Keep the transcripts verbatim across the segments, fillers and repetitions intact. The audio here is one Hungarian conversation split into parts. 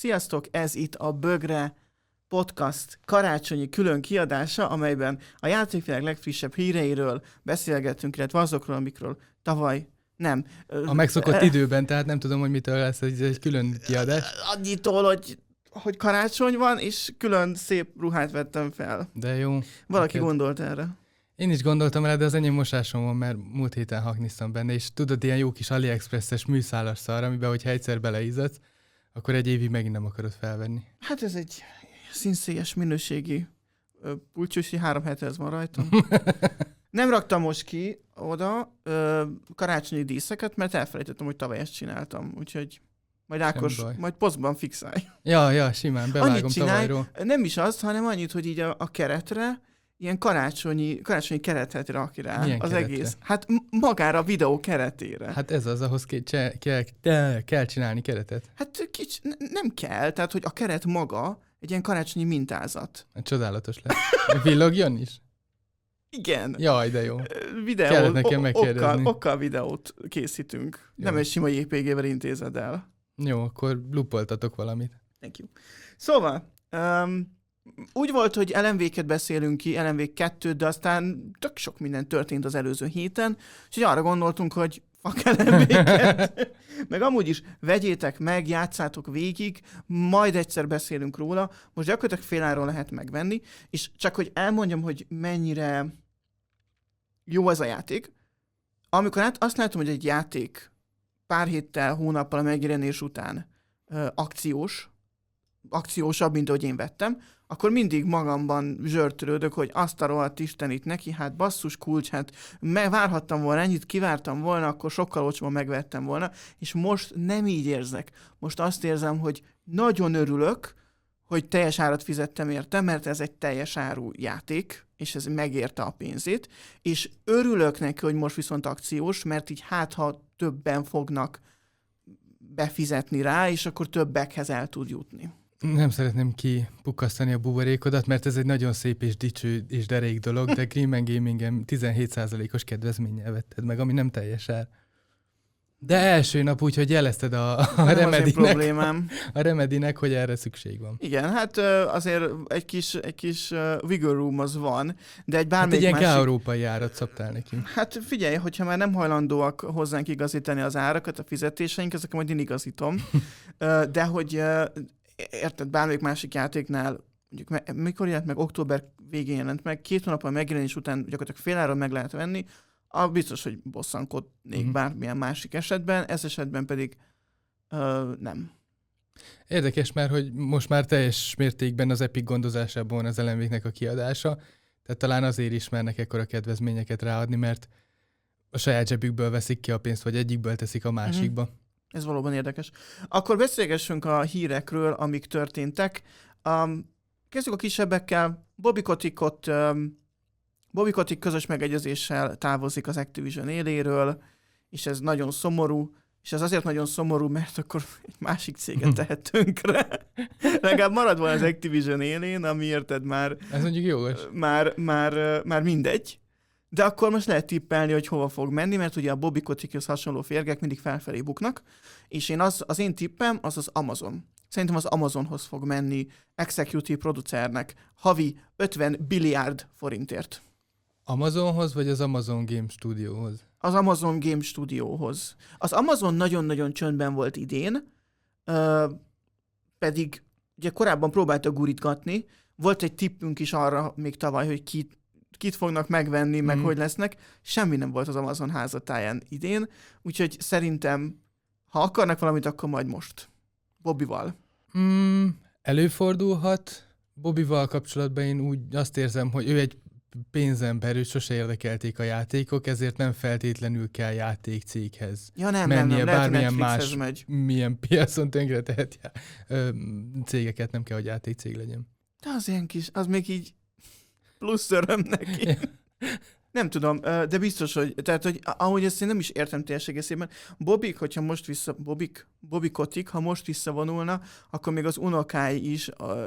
Sziasztok, ez itt a Bögre Podcast karácsonyi külön kiadása, amelyben a játékvilág legfrissebb híreiről beszélgettünk, illetve azokról, amikről tavaly nem. A megszokott időben, tehát nem tudom, hogy mitől lesz ez egy külön kiadás. Annyitól, hogy, hogy karácsony van, és külön szép ruhát vettem fel. De jó. Valaki neked... gondolt erre. Én is gondoltam rá, de az enyém mosásom van, mert múlt héten hakniztam benne, és tudod, ilyen jó kis AliExpress-es műszálas szar, amiben, hogyha egyszer beleízadsz, akkor egy évig megint nem akarod felvenni. Hát ez egy színszélyes minőségi pulcsusi, három hete ez van rajtam. Nem raktam most ki oda ö, karácsonyi díszeket, mert elfelejtettem, hogy tavaly ezt csináltam, úgyhogy majd Ákos, majd posztban fixálj. Ja, ja, simán, bevágom tavalyról. Nem is azt, hanem annyit, hogy így a, a keretre ilyen karácsonyi, karácsonyi keretet rak rá. Milyen az keretre? Egész. Hát magára a videó keretére. Hát ez az, ahhoz kell, kell, kell, kell csinálni keretet. Hát kics, nem kell, tehát hogy a keret maga egy ilyen karácsonyi mintázat. Hát csodálatos lesz. Villogjon is? Igen. Jaj, de jó. Videó, kellett nekem megkérdezni. Okkal, okkal videót készítünk. Jó. Nem egy sima jé pé gé-vel intézed el. Jó, akkor luppoltatok valamit. Thank you. Szóval, um, úgy volt, hogy el em vé-ket beszélünk ki, el em vé kettő, de aztán tök sok minden történt az előző héten, úgyhogy arra gondoltunk, hogy fuck el em vé-ket. Meg amúgy is vegyétek meg, játszátok végig, majd egyszer beszélünk róla. Most gyakorlatilag féláron lehet megvenni, és csak hogy elmondjam, hogy mennyire jó ez a játék. Amikor át, azt látom, hogy egy játék pár héttel, hónappal a megjelenés után ö, akciós, akciósabb, mint ahogy én vettem, akkor mindig magamban zsörtölődök, hogy azt a rohadt istenit neki, hát basszus kulcs, hát várhattam volna ennyit, kivártam volna, akkor sokkal olcsóban megvettem volna, és most nem így érzek. Most azt érzem, hogy nagyon örülök, hogy teljes árat fizettem érte, mert ez egy teljes áru játék, és ez megérte a pénzét, és örülök neki, hogy most viszont akciós, mert így hát, ha többen fognak befizetni rá, és akkor többekhez el tud jutni. Nem szeretném kipukkasztani a buborékodat, mert ez egy nagyon szép és dicső és derék dolog, de Green Gamingen tizenhét százalékos kedvezménnyel vetted meg, ami nem teljes ár. De első nap úgy, hogy jelezted a, a Remedinek, a Remedinek, hogy erre szükség van. Igen, hát azért egy kis, egy kis wiggle room az van, de egy bármelyik hát egy ilyen másik... európai árat szabtál nekünk. Hát figyelj, hogyha már nem hajlandóak hozzánk igazítani az árakat, a fizetéseink, ezeket majd én igazítom. De hogy érted, bármelyik másik játéknál, mondjuk mikor jelent meg, október végén jelent meg, két hónappal megjelenés után gyakorlatilag féláron meg lehet venni, a biztos, hogy bosszankodnék uh-huh. bármilyen másik esetben, ez esetben pedig uh, nem. Érdekes már, hogy most már teljes mértékben az Epic gondozásában van az el em vé-nek a kiadása, tehát talán azért ismernek ekkora kedvezményeket ráadni, mert a saját zsebükből veszik ki a pénzt, vagy egyikből teszik a másikba. Uh-huh. Ez valóban érdekes. Akkor beszélgessünk a hírekről, amik történtek. Um, kezdjük a kisebbekkel. Bobby Kotickot, um, Bobby Kotick közös megegyezéssel távozik az Activision éléről, és ez nagyon szomorú, és ez azért nagyon szomorú, mert akkor egy másik céget tehet tönkre. Legalább marad volna az Activision élén, ami érted már... Ez mondjuk jogos. Már, már, már mindegy. De akkor most lehet tippelni, hogy hova fog menni, mert ugye a Bobby Kotickhoz hasonló férgek mindig felfelé buknak, és én az, az én tippem az az Amazon. Szerintem az Amazonhoz fog menni executive producernek havi ötven billiárd forintért. Amazonhoz, vagy az Amazon Game Studiohoz? Az Amazon Game Studiohoz. Az Amazon nagyon-nagyon csöndben volt idén, uh, pedig ugye korábban próbálta gurítgatni, volt egy tippünk is arra még tavaly, hogy kit kit fognak megvenni, meg mm. hogy lesznek. Semmi nem volt az Amazon házatáján idén, úgyhogy szerintem, ha akarnak valamit, akkor majd most. Bobbyval. Mm, előfordulhat. Bobbyval kapcsolatban én úgy azt érzem, hogy ő egy pénzember, őt sose érdekelték a játékok, ezért nem feltétlenül kell játékcéghez ja, nem, mennie, nem, nem. bármilyen más, megy. milyen piacon tönkre tehet já- ö, cégeket, nem kell, hogy játékcég legyen. De az ilyen kis, az még így plusz öröm neki. Nem tudom, de biztos, hogy, tehát, hogy ahogy ezt én nem is értem teljes egészében, Bobik, hogyha most vissza, Bobik, Bobby Kotick, ha most visszavonulna, akkor még az unokái is a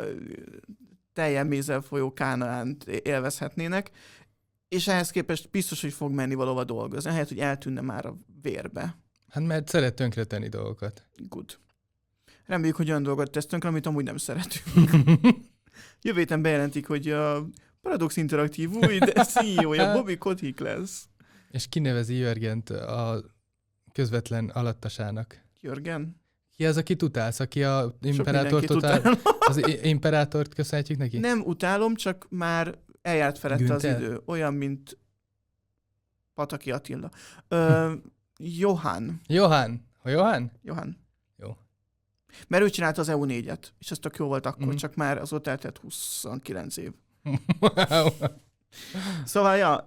teljen mézzel folyó Kánaánt élvezhetnének, és ehhez képest biztos, hogy fog menni valahova dolgozni, ahelyett, hogy eltűnne már a vérbe. Hát mert szeret tönkretenni dolgokat. Good. Reméljük, hogy olyan dolgot tesztünk, amit amúgy nem szeretünk. Jövő héten bejelentik, hogy a Paradox Interactive új cé e ó-ja Bobby Kotick lesz. És kinevezi Jörgent a közvetlen alattasának. Jörgen? Ki az, akit utálsz? Aki a imperátort utál? Az imperátort köszönhetjük neki? Nem utálom, csak már eljárt felette Günther? Az idő. Olyan, mint Pataki Attila. Ö, Johan. Johan. Ha Johan? Johan. Jó. Mert ő csinálta az E U négyet, és az tök jó volt akkor, mm. csak már az ott eltelt huszonkilenc év. Wow. Szóval, ja,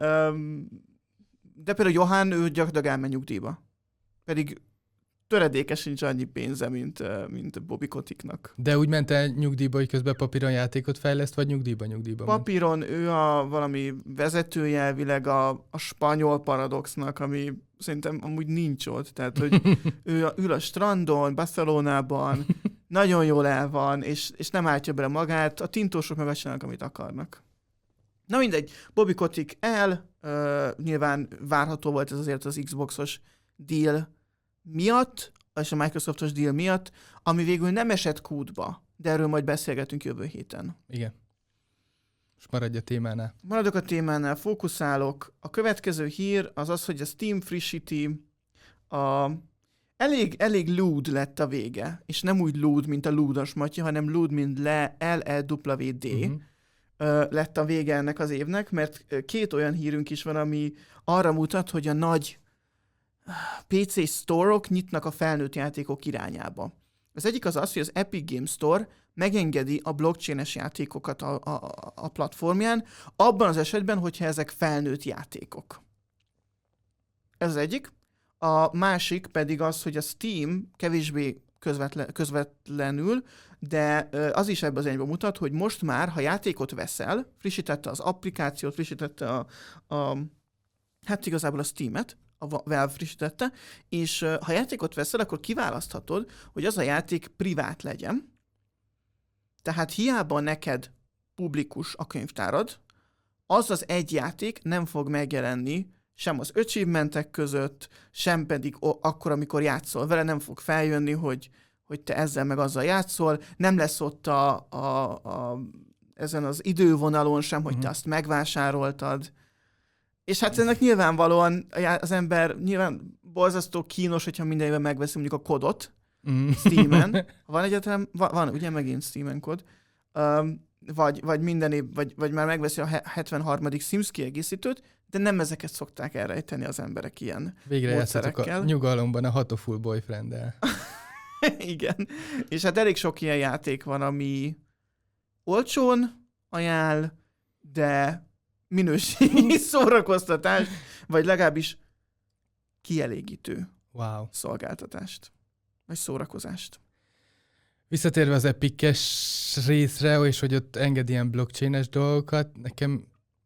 de például Johan, ő gyakorlatilag elmegy nyugdíjba. Pedig töredékes sincs annyi pénze, mint, mint Bobby Koticknak. De úgy ment el nyugdíjba, hogy közben papíron játékot fejleszt, vagy nyugdíjba nyugdíjba Papíron ment? Ő a valami vezetője elvileg a, a spanyol Paradoxnak, ami szerintem amúgy nincs ott. Tehát, hogy ő a, ül a strandon, Barcelonában, nagyon jól el van, és, és nem álltja bele magát, a tintósok meg azt csinálnak, amit akarnak. Na mindegy, Bobby Kotick el, uh, nyilván várható volt ez azért az Xboxos deal miatt, és a Microsoftos deal miatt, ami végül nem esett kútba, de erről majd beszélgetünk jövő héten. Igen. Most maradj a témánál. Maradok a témánál, fókuszálok. A következő hír az az, hogy a Steam frissíti a... Elég, elég lewd lett a vége, és nem úgy lewd, mint a lúdos Matyi, hanem lewd, mint le, L E W D. Uh-huh. lett a vége ennek az évnek, mert két olyan hírünk is van, ami arra mutat, hogy a nagy pé cé store-ok nyitnak a felnőtt játékok irányába. Az egyik az az, hogy az Epic Games Store megengedi a blockchain-es játékokat a, a, a platformján, abban az esetben, hogyha ezek felnőtt játékok. Ez az egyik. A másik pedig az, hogy a Steam kevésbé közvetlen, közvetlenül, de az is ebben az irányba mutat, hogy most már, ha játékot veszel, frissítette az applikációt, frissítette a, a hát igazából a Steam-et, a Valve frissítette, és ha játékot veszel, akkor kiválaszthatod, hogy az a játék privát legyen. Tehát hiába neked publikus a könyvtárad, az az egy játék nem fog megjelenni sem az achievementek között, sem pedig akkor, amikor játszol vele, nem fog feljönni, hogy, hogy te ezzel meg azzal játszol, nem lesz ott a, a, a, ezen az idővonalon sem, hogy te azt megvásároltad. És hát ennek nyilvánvalóan az ember nyilván borzasztó kínos, hogyha minden évben megveszi mondjuk a kodot mm. Steamen. Van egyetem, van, van ugye megint Steamen kod. Um, vagy, vagy minden év, vagy, vagy már megveszi a hetvenharmadik Sims kiegészítőt, de nem ezeket szokták elrejteni az emberek ilyen Végre játszhatok a nyugalomban a Hatoful Boyfriend-el. Igen. És hát elég sok ilyen játék van, ami olcsón ajánl, de minőségi szórakoztatás, vagy legalábbis kielégítő wow. szolgáltatást, vagy szórakozást. Visszatérve az Epic-es részre, és hogy ott enged ilyen blockchain-es dolgokat, nekem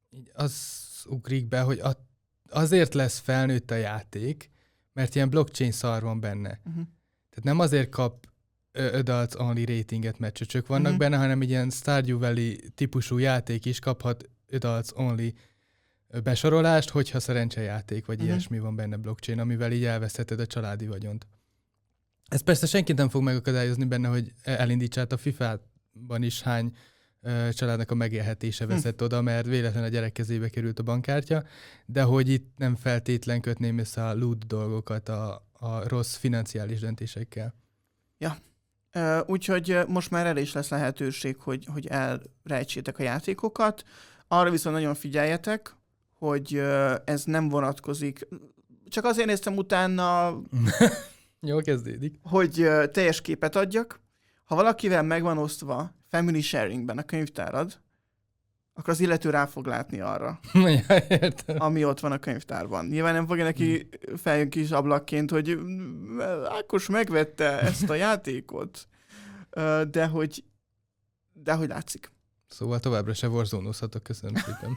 az ugrik be, hogy a, azért lesz felnőtt a játék, mert ilyen blockchain szar van benne. Uh-huh. Tehát nem azért kap adults only ratinget, mert csöcsök vannak uh-huh. benne, hanem egy ilyen Stardew Valley típusú játék is kaphat adults only besorolást, hogyha szerencsejáték, vagy uh-huh. ilyesmi van benne blockchain, amivel így elvesztheted a családi vagyont. Ez persze senkit nem fog megakadályozni benne, hogy elindítsát a fifában is hány uh, családnak a megélhetése veszett hm. oda, mert véletlenül a gyerek kezébe került a bankkártya, de hogy itt nem feltétlen kötném össze a loot dolgokat a, a rossz financiális döntésekkel. Ja, uh, úgyhogy most már el is lesz lehetőség, hogy, hogy elrejtsétek a játékokat. Arra viszont nagyon figyeljetek, hogy uh, ez nem vonatkozik. Csak azért néztem utána... Jól kezdődik. Hogy uh, teljes képet adjak. Ha valakivel megvan osztva family sharingben a könyvtárad, akkor az illető rá fog látni arra, ja, ami ott van a könyvtárban. Nyilván nem fogja neki feljön kis ablakként, hogy Ákos megvette ezt a játékot, uh, de hogy, de hogy látszik. Szóval továbbra se warzone-ozhatok, köszönöm szépen.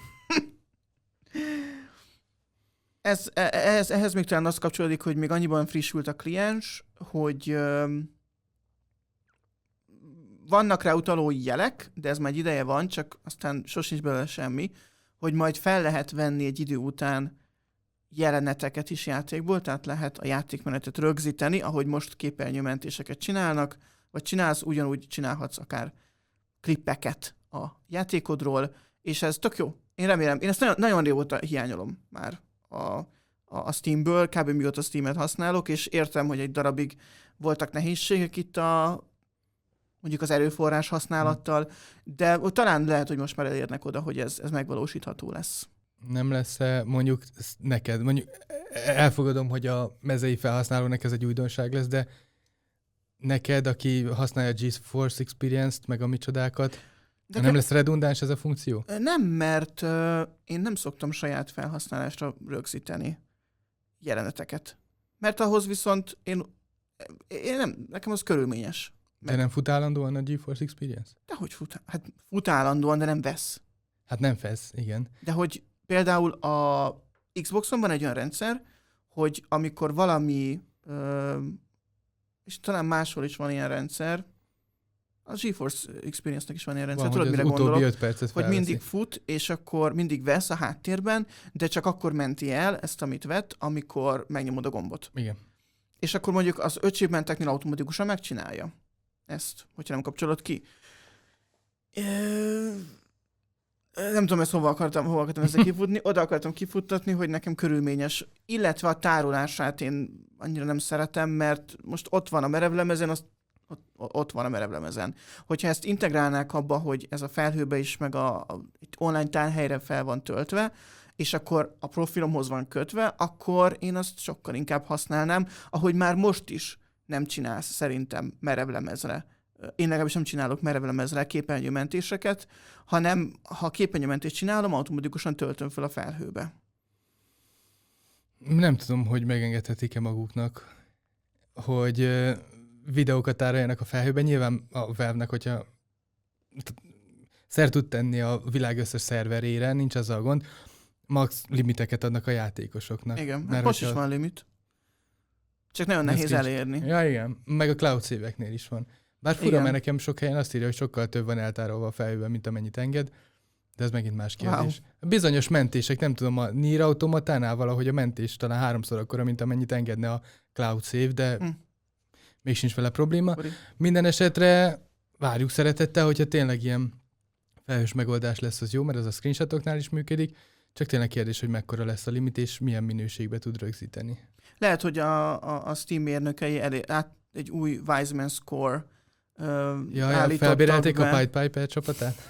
Ez, ehhez, ehhez még talán az kapcsolódik, hogy még annyiban frissült a kliens, hogy um, vannak rá utaló jelek, de ez már egy ideje van, csak aztán sosincs belőle semmi, hogy majd fel lehet venni egy idő után jeleneteket is játékból, tehát lehet a játékmenetet rögzíteni, ahogy most képernyőmentéseket csinálnak, vagy csinálsz, ugyanúgy csinálhatsz akár klippeket a játékodról, és ez tök jó. Én remélem, én ezt nagyon, nagyon régóta hiányolom már a, a, a Steamből, kb. Mióta Steamet használok, és értem, hogy egy darabig voltak nehézségek itt a mondjuk az erőforrás használattal, de talán lehet, hogy most már elérnek oda, hogy ez, ez megvalósítható lesz. Nem lesz-e mondjuk neked, mondjuk elfogadom, hogy a mezei felhasználónak ez egy újdonság lesz, de neked, aki használja a GeForce Experience-t, meg a micsodákat, de nem ke- lesz redundáns ez a funkció? Nem, mert uh, én nem szoktam saját felhasználásra rögzíteni jeleneteket. Mert ahhoz viszont én, én nem, nekem az körülményes. Meg. De nem fut állandóan a GeForce Experience? Dehogy fut, hát fut állandóan, de nem vesz. Hát nem vesz, igen. De hogy például a Xboxon van egy olyan rendszer, hogy amikor valami, uh, és talán máshol is van ilyen rendszer, a GeForce Experience-nek is van ilyen rendszer, van, tudod, mire gondolok, öt percet hogy mindig fut, és akkor mindig vesz a háttérben, de csak akkor menti el ezt, amit vett, amikor megnyomod a gombot. Igen. És akkor mondjuk az achievementeknél automatikusan megcsinálja ezt, hogyha nem kapcsolod ki. Nem tudom, ezt hova akartam, hova akartam ezzel kifutni, oda akartam kifuttatni, hogy nekem körülményes, illetve a tárolását én annyira nem szeretem, mert most ott van a merevlemezen, azt Ott, ott van a merevlemezen. Hogyha ezt integrálnák abba, hogy ez a felhőbe is, meg a, a online tárhelyre fel van töltve, és akkor a profilomhoz van kötve, akkor én azt sokkal inkább használnám, ahogy már most is nem csinálsz szerintem merevlemezre. Én legalábbis nem csinálok merevlemezre képernyőmentéseket, hanem ha képernyőmentést csinálom, automatikusan töltöm fel a felhőbe. Nem tudom, hogy megengedhetik-e maguknak, hogy videókat tároljanak a felhőben. Nyilván a Valve-nek, hogyha szer tud tenni a világ összes szerverére, nincs azzal gond, max limiteket adnak a játékosoknak. Igen, mert most is van limit. Csak nagyon nehéz elérni. Ja, igen. Meg a cloud save-eknél is van. Bár fura, igen. Mert nekem sok helyen azt írja, hogy sokkal több van eltárolva a felhőben, mint amennyit enged, de ez megint más kérdés. Wow. Bizonyos mentések, nem tudom, a Nier Automatánál valahogy a mentés talán háromszor akkora, mint amennyit engedne a cloud save, de hm. még sincs vele probléma. Bori. Minden esetre várjuk szeretettel, hogyha tényleg ilyen felhős megoldás lesz, az jó, mert az a screenshotoknál is működik, csak tényleg kérdés, hogy mekkora lesz a limit, és milyen minőségbe tud rögzíteni. Lehet, hogy a, a, a Steam mérnökei elé, át egy új Wiseman score uh, ja, ja, felbérelték be. A Pied Piper csapatát?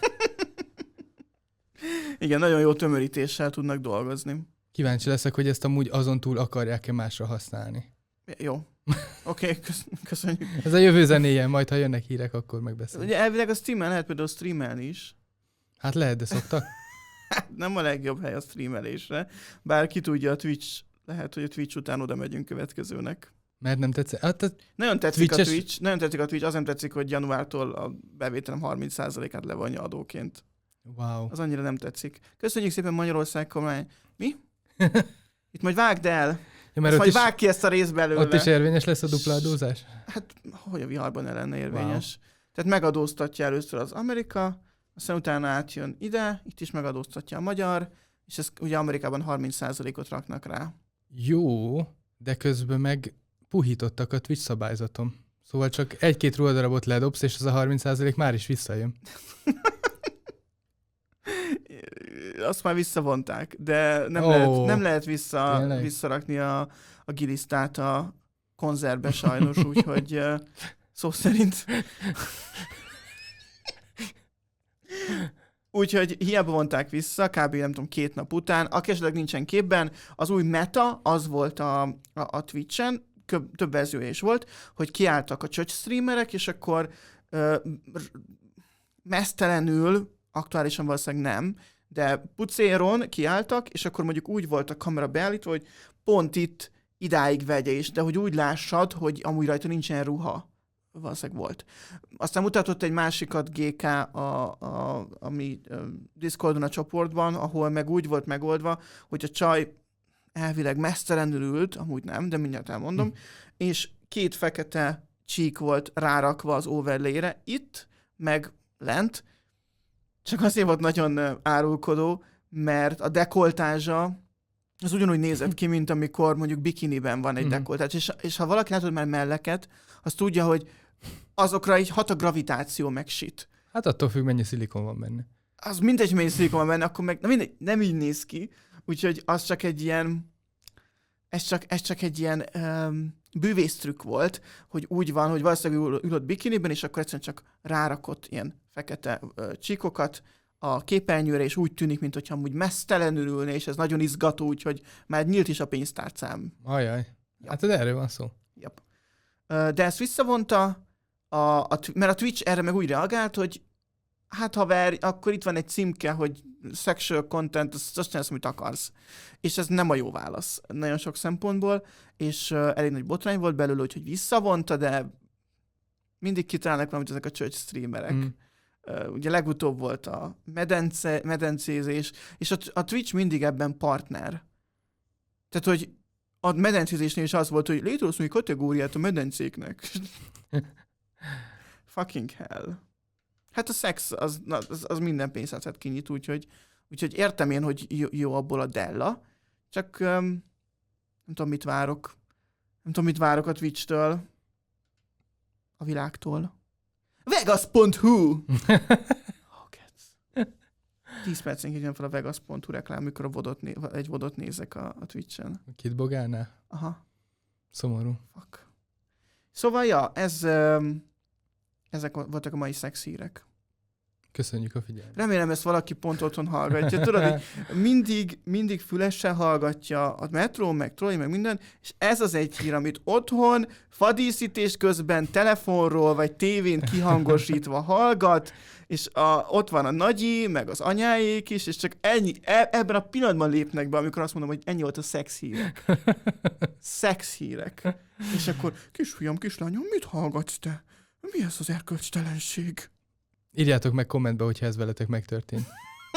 Igen, nagyon jó tömörítéssel tudnak dolgozni. Kíváncsi leszek, hogy ezt amúgy azon túl akarják-e másra használni. Jó. Oké, okay, köszönjük. Ez a jövő zenéje, majd ha jönnek hírek, akkor megbeszéljük. Ugye elvileg a Steamen lehet például streamelni is. Hát lehet, de szoktak. Nem a legjobb hely a streamelésre. Bár ki tudja, a Twitch, lehet, hogy a Twitch után oda megyünk következőnek. Mert nem tetszik? Hát a nagyon tetszik Twitch-es... a Twitch, nagyon tetszik a Twitch, az nem tetszik, hogy januártól a bevételem harminc százalékát levonja adóként. Wow. Az annyira nem tetszik. Köszönjük szépen Magyarország kormány. Mi? Itt majd vágd el. Ja, mert majd vág ki ezt a részt belőle. Ott is érvényes lesz a dupla adózás? Hát, hogy a viharban ne lenne érvényes. Wow. Tehát megadóztatja először az Amerika, aztán utána átjön ide, itt is megadóztatja a magyar, és ez ugye Amerikában harminc százalékot raknak rá. Jó, de közben meg puhítottak a Twitch szabályzatom. Szóval csak egy-két ruhadarabot ledobsz, és az a harminc százalék már is visszajön. Azt már visszavonták, de nem, oh, lehet, nem lehet vissza, visszarakni a, a gilisztát a konzervbe sajnos, úgyhogy szó szerint. Úgyhogy hiába vonták vissza, kb. Nem tudom, két nap után, aki esetleg nincsen képben, az új meta, az volt a, a, a Twitchen, köb, több verziója is volt, hogy kiálltak a csöcs streamerek, és akkor ö, mesztelenül, aktuálisan valószínűleg nem, de pucéron kiálltak, és akkor mondjuk úgy volt a kamera beállítva, hogy pont itt idáig vegye is, de hogy úgy lássad, hogy amúgy rajta nincsen ruha. Valószínűleg volt. Aztán mutatott egy másikat gé ká a, a, a mi a Discordon a csoportban, ahol meg úgy volt megoldva, hogy a csaj elvileg mesztelenül ült, amúgy nem, de mindjárt elmondom, hm. és két fekete csík volt rárakva az overlay-re, itt, meg lent, csak azért volt nagyon árulkodó, mert a dekoltázsa az ugyanúgy nézett ki, mint amikor mondjuk bikiniben van egy dekoltázs. És, és ha valaki látod már melleket, az tudja, hogy azokra így hat a gravitáció meg shit. Hát attól függ, mennyi szilikon van benne. Az mindegy, mennyi szilikon van benne, akkor meg na mindegy, nem így néz ki. Úgyhogy az csak egy ilyen, ez csak, ez csak egy ilyen um, bűvésztrükk volt, hogy úgy van, hogy valószínűleg ül, ülött bikiniben, és akkor egyszerűen csak rárakott ilyen fekete uh, csíkokat a képernyőre, és úgy tűnik, mintha amúgy mesztelenül ülne, és ez nagyon izgató, úgyhogy már nyílt is a pénztárcám. Ajaj. Ja. Hát erről van szó. Yep. Uh, de ezt visszavonta, a, a, mert a Twitch erre meg úgy reagált, hogy hát haver, akkor itt van egy címke, hogy sexual content, azt, azt csinálsz, amit akarsz. És ez nem a jó válasz nagyon sok szempontból, és uh, elég nagy botrány volt belőle, úgyhogy visszavonta, de mindig kitalálnak valamit ezek a church streamerek. Mm. Uh, ugye legutóbb volt a medence, medencézés, és a, a Twitch mindig ebben partner. Tehát, hogy a medencézésnél is az volt, hogy létrehoz még kategóriát a medencéknek. Fucking hell. Hát a szex az, az, az minden pénztárcát kinyit, úgyhogy, úgyhogy értem én, hogy jó, jó abból a Della, csak um, nem tudom, mit várok. Nem tudom, mit várok a Twitch-től. A világtól. Vegas pont hu oh, tíz percig jön fel a Vegas pont hu reklám, mikor a vodot né- egy vodot nézek a, a Twitch-en. Kit bogálnál? Aha. Szomorú. Fuck. Szóval, ja, ez, um, ezek voltak a mai szexhírek. Köszönjük a figyelmet. Remélem, ezt valaki pont otthon hallgatja. Tudod, hogy mindig, mindig fülessel hallgatja a metró, meg trolli, meg minden, és ez az egy hír, amit otthon, fadíszítés közben, telefonról, vagy tévén kihangosítva hallgat, és a, ott van a nagyi, meg az anyáék is, és csak ennyi, e, ebben a pillanatban lépnek be, amikor azt mondom, hogy ennyi volt a szexhírek. Szexhírek. És akkor, kisfiam, kislányom, mit hallgatsz te? Mi ez az erkölcstelenség? Írjátok meg kommentbe, hogyha ez veletek megtörtént.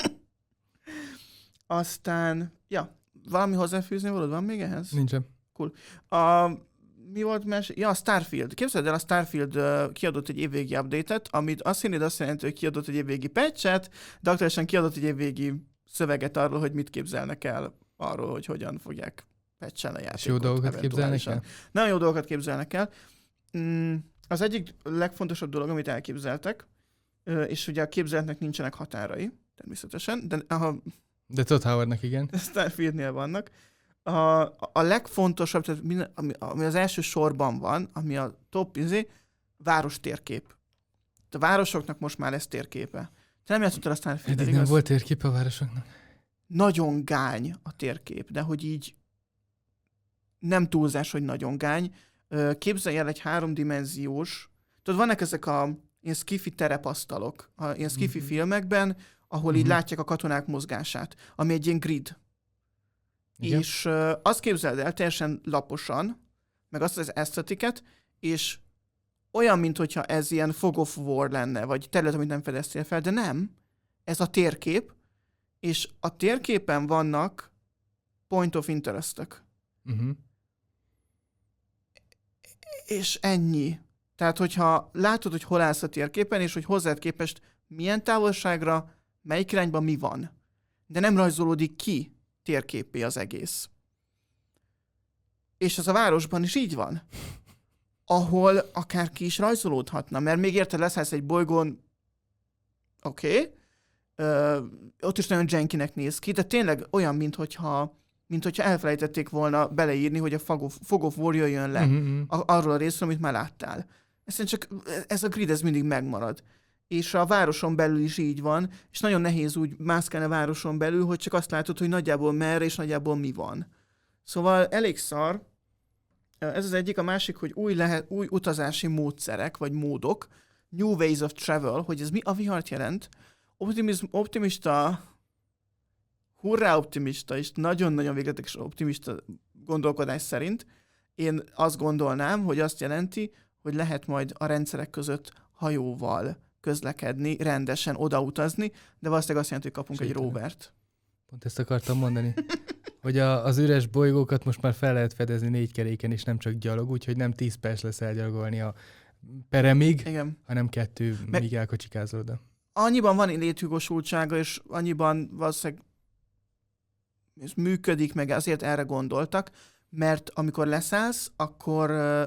Aztán, ja, valami hozzáfűzni valód van még ehhez? Nincsen. Cool. A, mi volt más? Ja, a Starfield. Képzeld el, a Starfield uh, kiadott egy évvégi update-et, amit azt hinnéd azt jelenti, hogy kiadott egy évvégi patchet, de aktuálisan kiadott egy évvégi szöveget arról, hogy mit képzelnek el arról, hogy hogyan fogják patchelni a játékot. És jó dolgokat képzelnek el? Nagyon jó dolgokat képzelnek el. Mm, az egyik legfontosabb dolog, amit elképzeltek, és ugye a képzeletnek nincsenek határai, természetesen, de a, de Todd Howardnak igen. Starfieldnél vannak. A, a legfontosabb, tehát minden, ami, ami az első sorban van, ami a top, izé, város térkép. A városoknak most már lesz térképe. Te nem játszottál a Starfield-el, Eddig igaz? nem volt térkép a városoknak. Nagyon gány a térkép, de hogy így nem túlzás, hogy nagyon gány. Képzelj el egy háromdimenziós, tudod, vannak ezek a ilyen skifi terepasztalok, a ilyen skifi mm-hmm. filmekben, ahol mm-hmm. így látják a katonák mozgását, ami egy ilyen grid. Igen. És uh, azt képzeld el teljesen laposan, meg azt az esztetiket, és olyan, mintha ez ilyen fog of war lenne, vagy terület, amit nem fedeztél fel, de nem. Ez a térkép, és a térképen vannak point of interest-ök. Mm-hmm. És ennyi. Tehát, hogyha látod, hogy hol állsz a térképen, és hogy hozzád képest milyen távolságra, melyik irányban mi van. De nem rajzolódik ki térképé az egész. És ez a városban is így van. Ahol akárki is rajzolódhatna, mert még érted, leszállsz egy bolygón, oké, okay, ott is nagyon jankinek néz ki, de tényleg olyan, minthogyha mint hogyha elfelejtették volna beleírni, hogy a Fog of, Fog of War jöjjön le mm-hmm. a, arról a részről, amit már láttál. Ezt csak ez a grid, ez mindig megmarad. És a városon belül is így van, és nagyon nehéz úgy mászkálni a városon belül, hogy csak azt látod, hogy nagyjából merre, és nagyjából mi van. Szóval elég szar. Ez az egyik, a másik, hogy új, lehet, új utazási módszerek, vagy módok, New Ways of Travel, hogy ez mi a vihart jelent. Optimizm, optimista, hurrá optimista, és nagyon-nagyon végletes optimista gondolkodás szerint én azt gondolnám, hogy azt jelenti, hogy lehet majd a rendszerek között hajóval közlekedni, rendesen odautazni, de valószínűleg azt jelenti, hogy kapunk Sételen. egy rovert. Pont ezt akartam mondani, hogy a, az üres bolygókat most már fel lehet fedezni négy keréken, és nem csak gyalog, úgyhogy nem tíz perc lesz elgyalogolni a peremig, igen. hanem kettő, Meg míg elkocsikázol oda. Annyiban van létjogosultsága, és annyiban valószínűleg ez működik, meg azért erre gondoltak, mert amikor leszállsz, akkor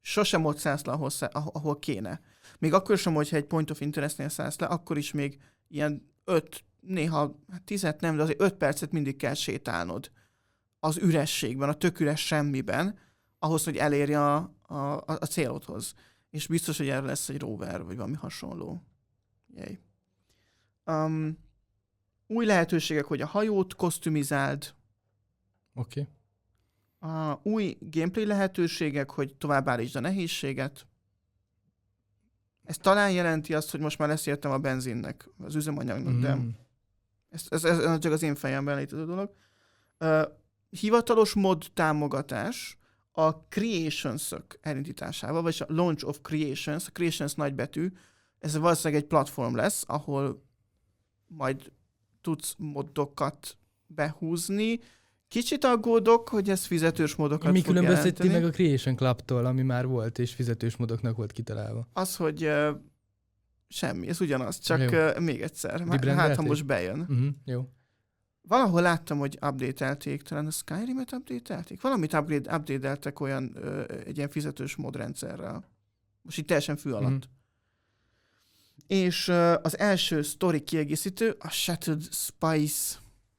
sosem ott szállsz le, ahol, ahol kéne. Még akkor sem, hogyha egy point of interestnél szállsz le, akkor is még ilyen öt, néha tizet nem, de azért öt percet mindig kell sétálnod az ürességben, a tök üres semmiben, ahhoz, hogy elérj a, a, a célodhoz. És biztos, hogy erre lesz egy rover, vagy valami hasonló. Jaj. Um, új lehetőségek, hogy a hajót kosztümizáld. Oké. Okay. A új gameplay lehetőségek, hogy tovább állítsd a nehézséget. Ez talán jelenti azt, hogy most már lesz értem a benzinnek, az üzemanyagnak, mm. de ez, ez, ez csak az én fejemben létező dolog. Uh, hivatalos mod támogatás a Creations-ök elindításával, vagyis a Launch of Creations, a Creations nagybetű, ez valószínűleg egy platform lesz, ahol majd tudsz modokat behúzni. Kicsit aggódok, hogy ez fizetős modokat Mi fog jelenteni. Mi különbözteti meg a Creation Club-tól, ami már volt, és fizetős modoknak volt kitalálva? Az, hogy uh, semmi, ez ugyanaz, csak uh, még egyszer. Már, hát, ha most bejön. Uh-huh, jó. Valahol láttam, hogy update-elték, talán a Skyrim-et update-elték? Valamit upgrade, update-eltek olyan, uh, egy ilyen fizetős modrendszerrel. Most itt teljesen fű alatt. Uh-huh. És uh, az első sztori kiegészítő, a Shattered Spice.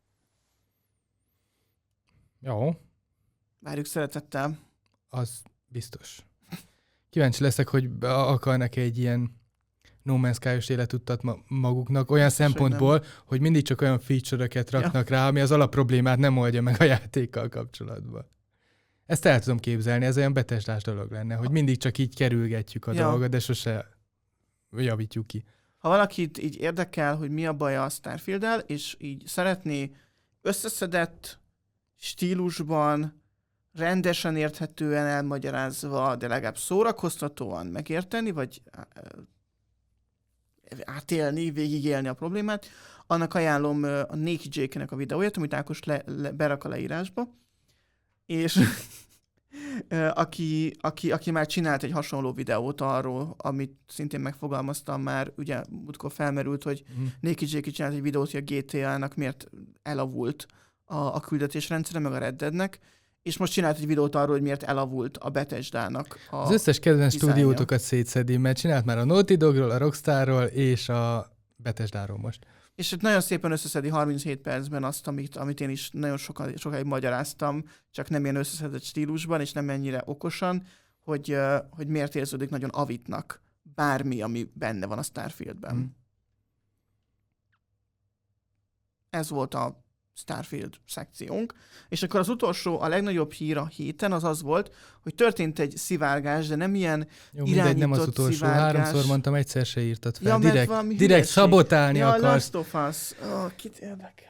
Jó. Várjuk szeretettel. Az biztos. Kíváncsi leszek, hogy akarnak egy ilyen No Man's Sky-os életutat maguknak, olyan biztos, szempontból, hogy, hogy mindig csak olyan feature-öket raknak ja. rá, ami az alapproblémát nem oldja meg a játékkal kapcsolatban. Ezt el tudom képzelni, ez olyan Bethesdás dolog lenne, hogy mindig csak így kerülgetjük a ja. dolgot, de sose javítjuk ki. Ha valakit így érdekel, hogy mi a baja a Starfield-el, és így szeretné összeszedett stílusban, rendesen érthetően elmagyarázva, de legalább szórakoztatóan megérteni, vagy átélni, végigélni a problémát, annak ajánlom a Naked Jake-nek a videóját, amit Ákos le, le, berak a leírásba, és aki, aki, aki már csinált egy hasonló videót arról, amit szintén megfogalmaztam már, ugye múltkor felmerült, hogy mm. Naked Jake csinált egy videót, hogy a gé té á-nak miért elavult a, a küldetésrendszere, meg a Red Deadnek, és most csinált egy videót arról, hogy miért elavult a Bethesdának a Az összes kedvenc stúdiótokat szétszedi, mert csinált már a Naughty Dogról, a Rockstarról és a Bethesdáról most. És nagyon szépen összeszedi harminchét percben azt, amit, amit én is nagyon soka, sokáig magyaráztam, csak nem ilyen összeszedett stílusban, és nem ennyire okosan, hogy, hogy miért érződik nagyon avitnak bármi, ami benne van a Starfieldben. Mm. Ez volt a Starfield szekciónk. És akkor az utolsó, a legnagyobb hír a héten az az volt, hogy történt egy szivárgás, de nem ilyen Jó, irányított nem az utolsó. Szivárgás. Háromszor mondtam, egyszer se írtad fel. Ja, direkt direkt szabotálni ja, akarsz. Last of Us. Oh, kit érdekel?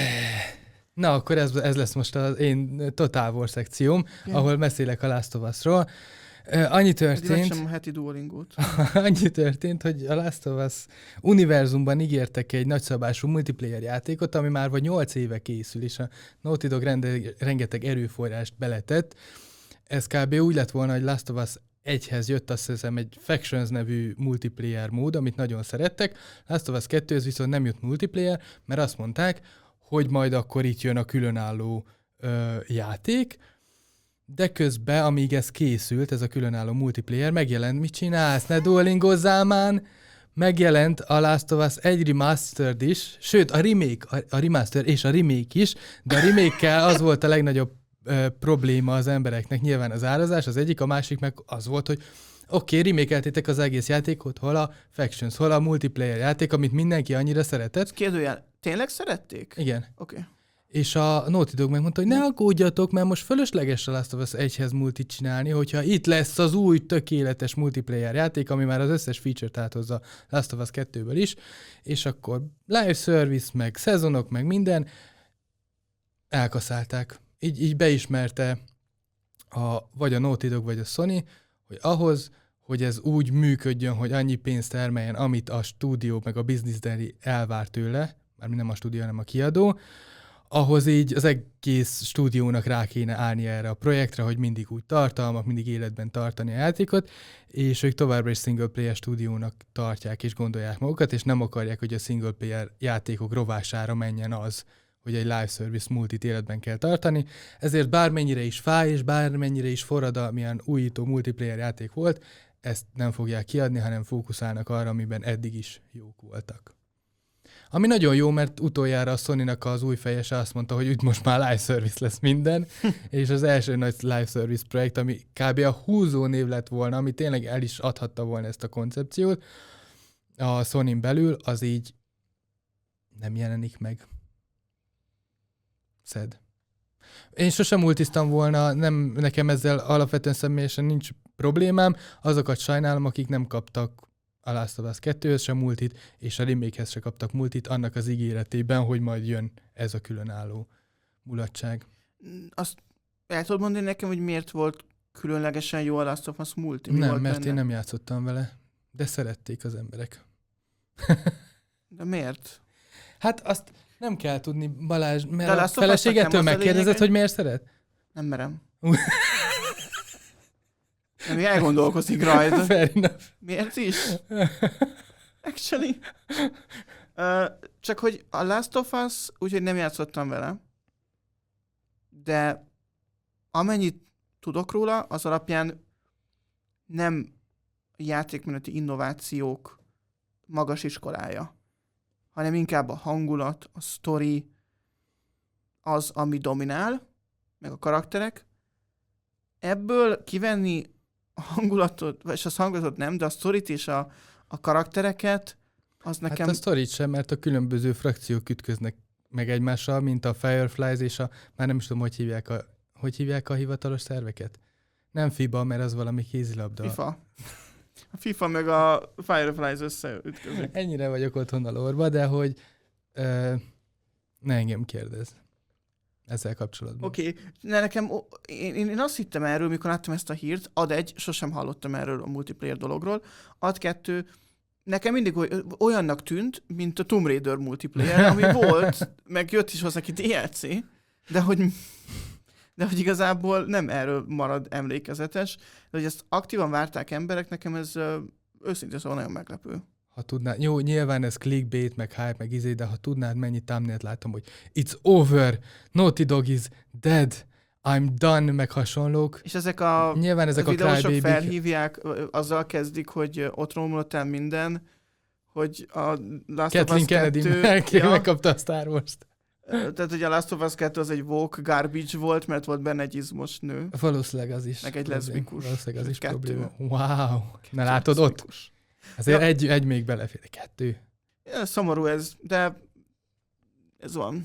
Na, akkor ez, ez lesz most az én Total War szekcióm, yeah. ahol beszélek a Last of Us-ról. Uh, annyi történt, a heti Duolingót. annyi történt, hogy a Last of Us univerzumban ígértek egy nagyszabású multiplayer játékot, ami már vagy nyolc éve készül, és a Naughty Dog rende, rengeteg erőforrást beletett. Ez kb. Úgy lett volna, hogy Last of Us egyhez jött, azt hiszem, egy Factions nevű multiplayer mód, amit nagyon szerettek. Last of Us kettőhöz viszont nem jött multiplayer, mert azt mondták, hogy majd akkor itt jön a különálló ö, játék, de közben, amíg ez készült, ez a különálló multiplayer, megjelent, mit csinálsz, ne duolingozzál már, megjelent a Last of Us egy remastered is, sőt, a remake, a, a remaster és a remake is, de a remake-kel az volt a legnagyobb ö, probléma az embereknek, nyilván az árazás, az egyik, a másik meg az volt, hogy oké, okay, remake-eltétek az egész játékot, hol a Factions, hol a multiplayer játék, amit mindenki annyira szeretett. Kérdőjel, tényleg szerették? Igen. Oké. Okay. És a Naughty Dog megmondta, hogy ne aggódjatok, mert most fölösleges a Last of Us egyhez multit csinálni, hogyha itt lesz az új tökéletes multiplayer játék, ami már az összes feature-t áthozza Last of Us kettőből is, és akkor live service, meg szezonok, meg minden, elkaszálták. Így, így beismerte a, vagy a Naughty Dog, vagy a Sony, hogy ahhoz, hogy ez úgy működjön, hogy annyi pénzt termeljen, amit a stúdió, meg a business deli elvár tőle, mármint nem a stúdió, hanem a kiadó, ahhoz így az egész stúdiónak rá kéne állni erre a projektre, hogy mindig úgy tartalmak, mindig életben tartani a játékot, és ők továbbra is single player stúdiónak tartják és gondolják magukat, és nem akarják, hogy a single player játékok rovására menjen az, hogy egy live service multit életben kell tartani, ezért bármennyire is fáj, és bármennyire is forrad, amilyen újító multiplayer játék volt, ezt nem fogják kiadni, hanem fókuszálnak arra, amiben eddig is jók voltak. Ami nagyon jó, mert utoljára a Sony-nak az új fejese azt mondta, hogy úgy most már live service lesz minden, és az első nagy live service projekt, ami kb. A húzó név lett volna, ami tényleg el is adhatta volna ezt a koncepciót a Sonyn belül, az így nem jelenik meg. Szed. Én sosem multiztam volna, nem, nekem ezzel alapvetően személyesen nincs problémám, azokat sajnálom, akik nem kaptak a Last of Us kettőhöz sem multit, és a remake-hez se kaptak multit, annak az ígéretében, hogy majd jön ez a különálló mulatság. Azt el tudod mondani nekem, hogy miért volt különlegesen jó a Last of Us multi? Mi nem, volt mert benne? én nem játszottam vele, de szerették az emberek. De miért? Hát azt nem kell tudni, Balázs, mert De a Last of Us-nak feleségettől nem az a megkérdezed, lényege? hogy miért szeret? Nem merem. Nem, még elgondolkozik rajta. Fair enough. Miért is? Actually. Uh, csak hogy a Last of Us, úgyhogy nem játszottam vele, de amennyit tudok róla, az alapján nem játékmeneti innovációk magas iskolája, hanem inkább a hangulat, a sztori az, ami dominál, meg a karakterek. Ebből kivenni a hangulatot, vagy a hangulatot nem, de a sztorit és a, a karaktereket, az nekem... Hát a sztorit sem, mert a különböző frakciók ütköznek meg egymással, mint a Fireflies és a... Már nem is tudom, hogy hívják a, hogy hívják a hivatalos szerveket. Nem FIBA, mert az valami kézilabda. FIFA. A FIFA meg a Fireflies összeütközik. Ennyire vagyok otthon a lórba, de hogy ö, ne engem kérdezz ezzel kapcsolatban. Oké, okay. nekem, én, én azt hittem erről, mikor láttam ezt a hírt, ad egy, sosem hallottam erről a multiplayer dologról, ad kettő, nekem mindig oly, olyannak tűnt, mint a Tomb Raider multiplayer, ami volt, meg jött is hozzá ki dé el cé, de hogy, de hogy igazából nem erről marad emlékezetes, de hogy ezt aktívan várták emberek, nekem ez őszintén szóval nagyon meglepő. Ha tudnád, jó, nyilván ez clickbait, meg hype, meg izé, de ha tudnád, mennyi thumbnailt látom, hogy it's over, Naughty Dog is dead, I'm done, meg hasonlók. És ezek a, nyilván ezek a a videósok crybaby-k. felhívják, azzal kezdik, hogy ott romlott el minden, hogy a Last of Kathleen Us Kennedy kettő... meg, ja, megkapta a Star Wars-t. Tehát, hogy a Last of Us kettő az egy woke garbage volt, mert volt benne egy izmos nő. Valószínűleg az is. Meg egy problém. leszbikus. Valószínűleg az is Kettő. probléma. Wow. Kettő Na látod ott? leszbikus. Azért Ja. egy, egy még belefér. Kettő. Ja, szomorú ez, de ez van.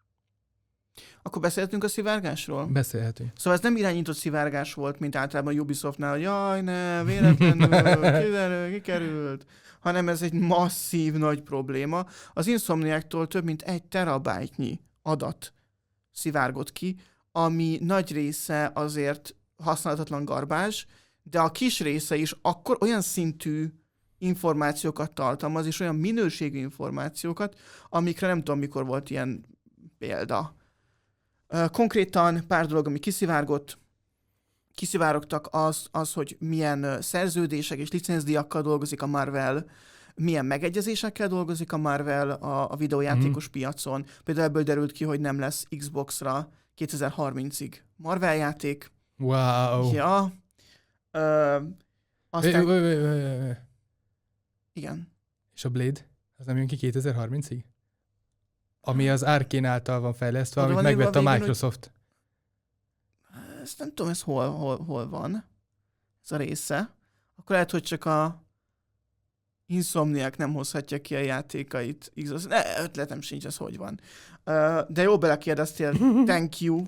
Akkor beszéltünk a szivárgásról? Beszélhetünk. Szóval ez nem irányított szivárgás volt, mint általában a Ubisoftnál, hogy jaj, ne, véletlenül, kiderül, kikerült, hanem ez egy masszív nagy probléma. Az Insomniac-tól több mint egy terabájtnyi adat szivárgott ki, ami nagy része azért használhatatlan garbázs, de a kis része is akkor olyan szintű információkat tartalmaz, és olyan minőségű információkat, amikre nem tudom, mikor volt ilyen példa. Konkrétan pár dolog, ami kiszivárgott, kiszivárogtak az, az, hogy milyen szerződések és licencdíjakkal dolgozik a Marvel, milyen megegyezésekkel dolgozik a Marvel a, a videójátékos mm. piacon. Például ebből derült ki, hogy nem lesz Xboxra kétezer-harmincig Marvel játék. Wow. Ja. Ö, aztán... Ö, ö, ö, ö, ö. Igen. És a Blade? Az nem jön ki kétezer-harmincig? Ami az Arkane által van fejlesztve, Oda amit van írva megvette a végén, Microsoft. Hogy... Ezt nem tudom, ez hol, hol, hol van. Ez a része. Akkor lehet, hogy csak a Insomniac nem hozhatja ki a játékait. Ne, ötletem sincs, ez hogy van. Uh, de jó belekérdeztél. Thank you.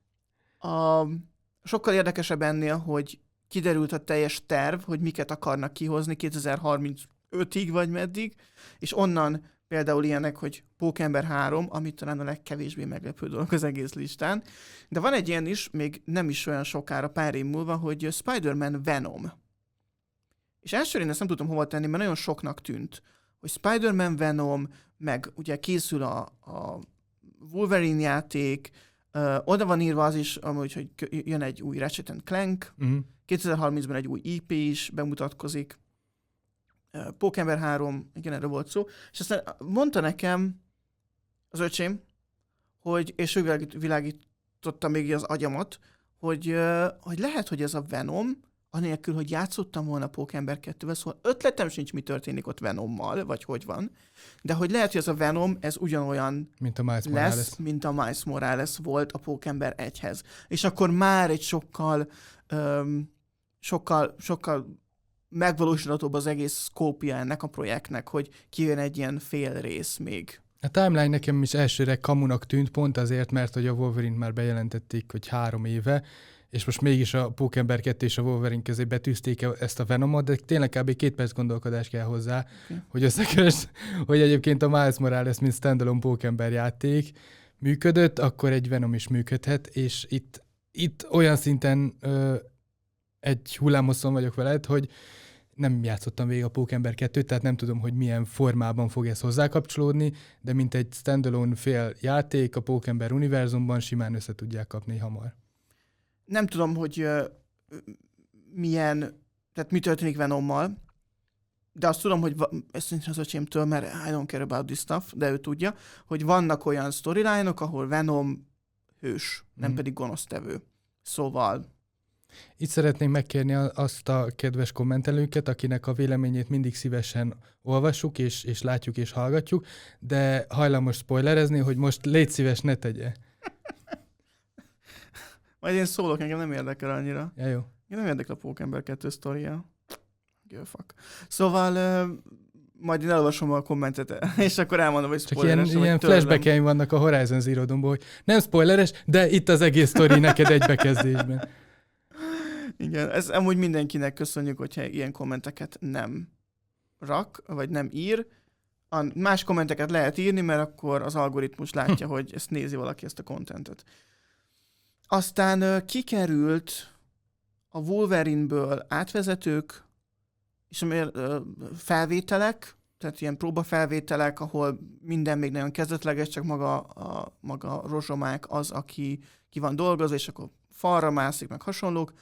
A, sokkal érdekesebb ennél, hogy kiderült a teljes terv, hogy miket akarnak kihozni kétezer-harmincötig vagy meddig, és onnan például ilyenek, hogy Pókember három, amit talán a legkevésbé meglepő dolog az egész listán. De van egy ilyen is, még nem is olyan sokára, pár év múlva, hogy Spider-Man Venom. És elsőre én ezt nem tudtam hova tenni, mert nagyon soknak tűnt, hogy Spider-Man Venom, meg ugye készül a, a Wolverine játék, uh, oda van írva az is, amúgy, hogy jön egy új Ratchet and Clank, uh-huh. kétezer-harmincban egy új í pé is bemutatkozik, uh, Pókember három, igen, erről volt szó, és aztán mondta nekem az öcsém, hogy, és ő világít, világította még az agyamat, hogy, hogy lehet, hogy ez a Venom, anélkül, hogy játszottam volna Pókember kettővel, szóval ötletem sincs, mi történik ott Venommal, vagy hogy van, de hogy lehet, hogy ez a Venom, ez ugyanolyan mint a Miles lesz, Morales. mint a Miles Morales volt a Pókember egyhez. És akkor már egy sokkal, um, sokkal, sokkal megvalósíthatóbb az egész szkópia ennek a projektnek, hogy kijön egy ilyen fél rész még. A timeline nekem is elsőre kamunak tűnt, pont azért, mert hogy a Wolverine már bejelentették, hogy három éve, és most mégis a Pókember kettő és a Wolverine közé betűzték ezt a Venomot, de tényleg kb. két perc gondolkodás kell hozzá, okay. hogy összekeres, hogy egyébként a Miles Morales, mint standalone Pókember játék működött, akkor egy Venom is működhet, és itt, itt olyan szinten ö, egy hullámhosszon vagyok veled, hogy nem játszottam végig a Pókember kettőt, tehát nem tudom, hogy milyen formában fog ez hozzákapcsolódni, de mint egy standalone fél játék a Pókember univerzumban simán össze tudják kapni hamar. Nem tudom, hogy uh, milyen, tehát mi történik Venommal, de azt tudom, hogy va- ezt nincs az öcsémtől, mert I don't care about this stuff, de ő tudja, hogy vannak olyan storyline-ok, ahol Venom hős, nem mm. pedig gonosztevő. Szóval... Itt szeretném megkérni azt a kedves kommentelőket, akinek a véleményét mindig szívesen olvassuk, és, és látjuk, és hallgatjuk, de hajlamos spoilerezni, hogy most légy szíves, ne tegye. Majd én szólok, engem nem érdekel annyira. Ja, jó. Én nem érdekel a Pókember kettő sztoria. Give a fuck. Szóval uh, majd én elolvasom a kommentet, és akkor elmondom, hogy spoileres. Csak ilyen, ilyen flashback-eim vannak a Horizon Zero Dawnból, hogy nem spoileres, de itt az egész sztori neked egy bekezdésben. Igen, ez amúgy mindenkinek köszönjük, hogyha ilyen kommenteket nem rak, vagy nem ír. A más kommenteket lehet írni, mert akkor az algoritmus látja, hogy ezt nézi valaki, ezt a contentet. Aztán uh, kikerült a Wolverine-ből átvezetők, és amiért uh, felvételek, tehát ilyen próbafelvételek, ahol minden még nagyon kezdetleges, csak maga a maga rozsomák az, aki ki van dolgozva, és akkor falra mászik, meg hasonlók.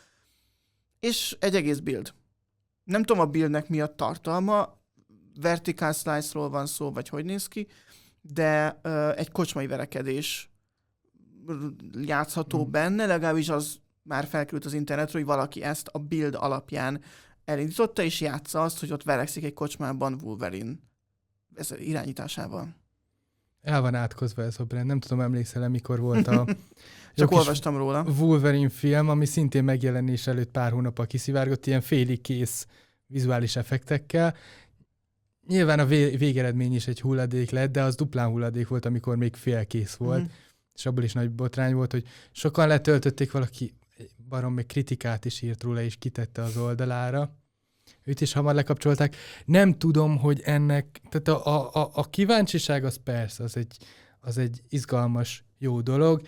És egy egész build. Nem tudom a buildnek mi a tartalma, vertical slice-ról van szó, vagy hogy néz ki, de uh, egy kocsmai verekedés játszható mm. benne, legalábbis az már felkerült az internetről, hogy valaki ezt a build alapján elindította, és játsza azt, hogy ott verekszik egy kocsmában Wolverine ez irányításával. El van átkozva ez a brand, nem tudom, emlékszel-e, mikor volt a... Csak olvastam róla. Wolverine film, ami szintén megjelenés előtt pár hónappal kiszivárgott, ilyen félig kész vizuális effektekkel. Nyilván a vé- végeredmény is egy hulladék lett, de az duplán hulladék volt, amikor még félkész volt. Mm. És abból is nagy botrány volt, hogy sokan letöltötték, valaki barom még kritikát is írt róla, és kitette az oldalára. Őt is hamar lekapcsolták. Nem tudom, hogy ennek, tehát a, a, a, a kíváncsiság az persze, az egy, az egy izgalmas, jó dolog,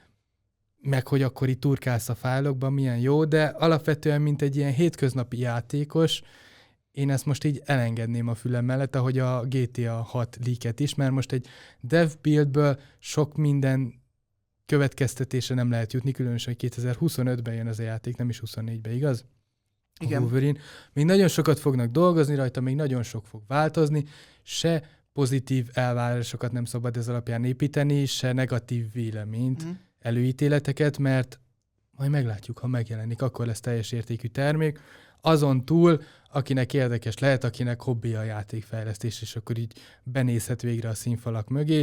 meg hogy akkor itt turkálsz a fájlokban, milyen jó, de alapvetően, mint egy ilyen hétköznapi játékos, én ezt most így elengedném a fülem mellett, ahogy a gé té á hat leaket is, mert most egy dev buildből sok minden következtetése nem lehet jutni, különösen, hogy kétezer-huszonötben jön ez a játék, nem is huszonnégyben, igaz? Igen. Wolverine. Még nagyon sokat fognak dolgozni rajta, még nagyon sok fog változni, se pozitív elvárásokat nem szabad ez alapján építeni, se negatív véleményt, mm. előítéleteket, mert majd meglátjuk, ha megjelenik, akkor lesz teljes értékű termék. Azon túl, akinek érdekes lehet, akinek hobbija a játékfejlesztés, és akkor így benézhet végre a színfalak mögé,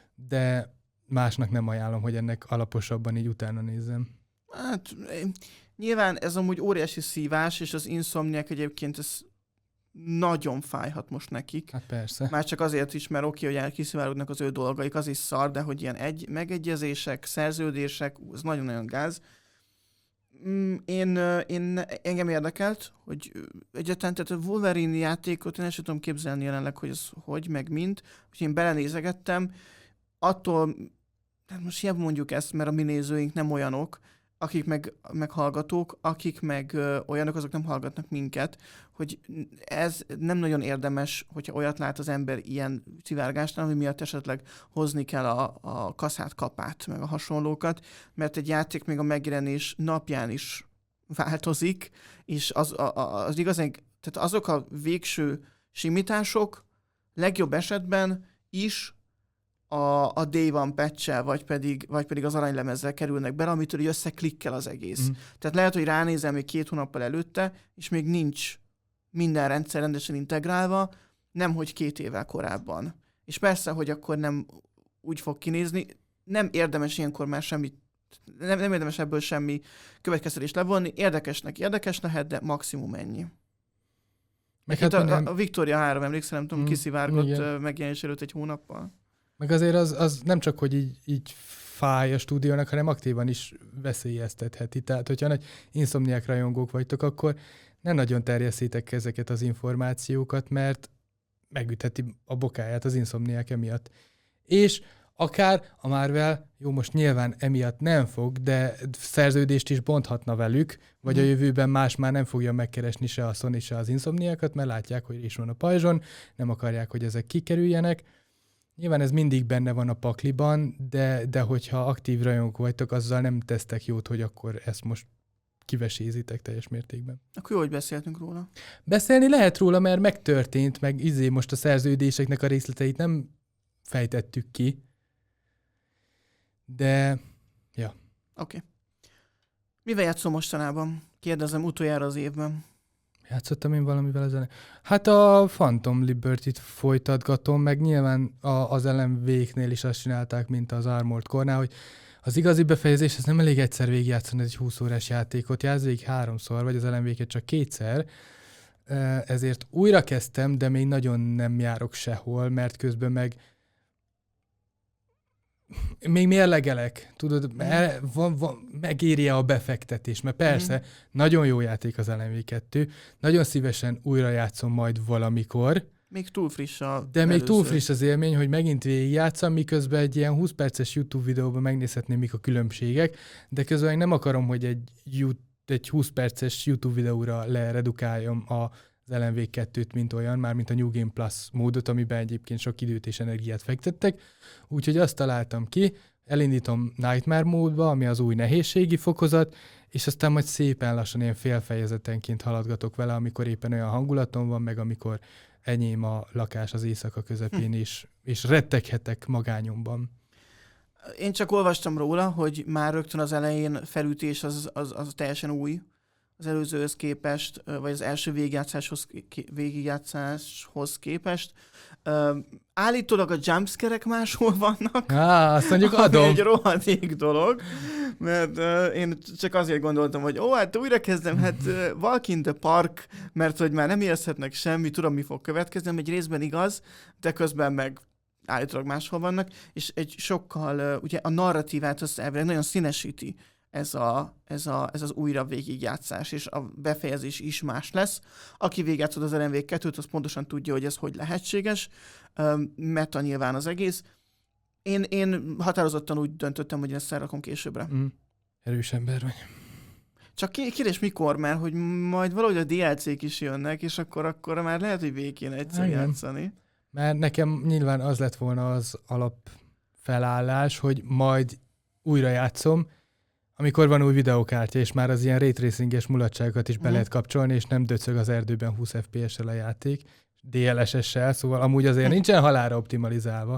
de másnak nem ajánlom, hogy ennek alaposabban így utána nézzem. Hát nyilván ez amúgy óriási szívás, és az Insomniac egyébként ez nagyon fájhat most nekik. Hát persze. Már csak azért is, mert oké, hogy kiszivárognak az ő dolgaik, az is szar, de hogy ilyen egy, megegyezések, szerződések, ez nagyon-nagyon gáz. Én, én engem érdekelt, hogy egyáltalán, tehát a Wolverine játékot én el sem tudom képzelni jelenleg, hogy ez hogy, meg mint. Úgyhogy én belenézegettem, attól, hát most hiába mondjuk ezt, mert a mi nézőink nem olyanok, akik meg, meg hallgatók, akik meg ö, olyanok, azok nem hallgatnak minket, hogy ez nem nagyon érdemes, hogyha olyat lát az ember ilyen szivárgásnál, ami miatt esetleg hozni kell a, a kaszát, kapát, meg a hasonlókat, mert egy játék még a megjelenés napján is változik, és az, a, az igazán, tehát azok a végső simítások legjobb esetben is a, a Day One patch-el, vagy pedig, vagy pedig az aranylemezzel kerülnek bele, amitől így összeklikkel az egész. Mm. Tehát lehet, hogy ránézel még két hónappal előtte, és még nincs minden rendszer rendesen integrálva, nemhogy két évvel korábban. És persze, hogy akkor nem úgy fog kinézni, nem érdemes ilyenkor már semmi, nem, nem érdemes ebből semmi következtetést levonni, érdekesnek érdekes lehet, de maximum ennyi. Meg hát a, minden... a Victoria három, emlékszel, nem tudom, mm, kiszivárgott igen. megjelenés előtt egy hónappal. Meg azért az, az nem csak, hogy így, így fáj a stúdiónak, hanem aktívan is veszélyeztetheti. Tehát, hogyha nagy Insomniac rajongók vagytok, akkor nem nagyon terjesszétek ezeket az információkat, mert megütheti a bokáját az Insomniac emiatt. És akár a Marvel, jó, most nyilván emiatt nem fog, de szerződést is bonthatna velük, vagy mm. a jövőben más már nem fogja megkeresni se a Sony, se az Insomniacot, mert látják, hogy is van a pajzson, nem akarják, hogy ezek kikerüljenek. Nyilván ez mindig benne van a pakliban, de, de hogyha aktív rajongók vagytok, azzal nem tesztek jót, hogy akkor ezt most kivesézitek teljes mértékben. Akkor jó, hogy beszéltünk róla. Beszélni lehet róla, mert megtörtént, meg izé most a szerződéseknek a részleteit nem fejtettük ki. De, ja. Oké. Okay. Mivel játszol mostanában? Kérdezem utoljára az évben. Játszottam én valamivel ezen? Hát a Phantom Liberty-t folytatgatom, meg nyilván a, az el em vé-knél is azt csinálták, mint az Armored Core-nál, hogy az igazi befejezés, ez nem elég egyszer végigjátszani egy húsz órás játékot, játsz végig háromszor, vagy az el em vé-ket csak kétszer, ezért újra kezdtem, de még nagyon nem járok sehol, mert közben meg még mérlegelek, tudod, el, van, van, megéri a befektetés, mert persze, mm. nagyon jó játék az el em vé kettő, nagyon szívesen újra játszom majd valamikor, még túl friss a De először. még túl friss az élmény, hogy megint végigjátszam, miközben egy ilyen húsz perces YouTube videóban megnézhetném, mik a különbségek, de közben nem akarom, hogy egy, egy húsz perces YouTube videóra leredukáljam az el em vé kettőt, mint olyan, már mint a New Game Plus módot, amiben egyébként sok időt és energiát fektettek. Úgyhogy azt találtam ki, elindítom Nightmare módba, ami az új nehézségi fokozat, és aztán majd szépen lassan ilyen félfejezetenként haladgatok vele, amikor éppen olyan hangulatom van, meg amikor enyém a lakás az éjszaka közepén, hm. és, és retteghetek magányomban. Én csak olvastam róla, hogy már rögtön az elején felütés az, az, az teljesen új az előzőhöz képest, vagy az első végigjátszáshoz, végigjátszáshoz képest. Uh, állítólag a jumpscare-ek máshol vannak. Á, azt mondjuk adom. Egy rohadék dolog, mert uh, én csak azért gondoltam, hogy ó, hát újra kezdem, hát uh, Walk in the Park, mert hogy már nem érezhetnek semmi, tudom, mi fog következni, egy részben igaz, de közben meg állítólag máshol vannak, és egy sokkal, uh, ugye a narratívát az elvileg nagyon színesíti ez, a, ez, a, ez az újra végigjátszás, és a befejezés is más lesz. Aki végigjátszott az el em vé kettőt, az pontosan tudja, hogy ez hogy lehetséges. Um, meta nyilván az egész. Én, én határozottan úgy döntöttem, hogy ezt elrakom későbbre. Mm. Erős ember vagy. Csak kérdés mikor, mert hogy majd valahogy a dé el cék is jönnek, és akkor, akkor már lehet, hogy végig kéne egyszer igen. játszani. Mert nekem nyilván az lett volna az alapfelállás, hogy majd újra játszom, amikor van új videókártya, és már az ilyen ray tracinges mulatságokat is be mm. lehet kapcsolni, és nem döcög az erdőben húsz ef pé es-sel a játék, dé el es es-sel, szóval amúgy azért nincsen halálra optimalizálva.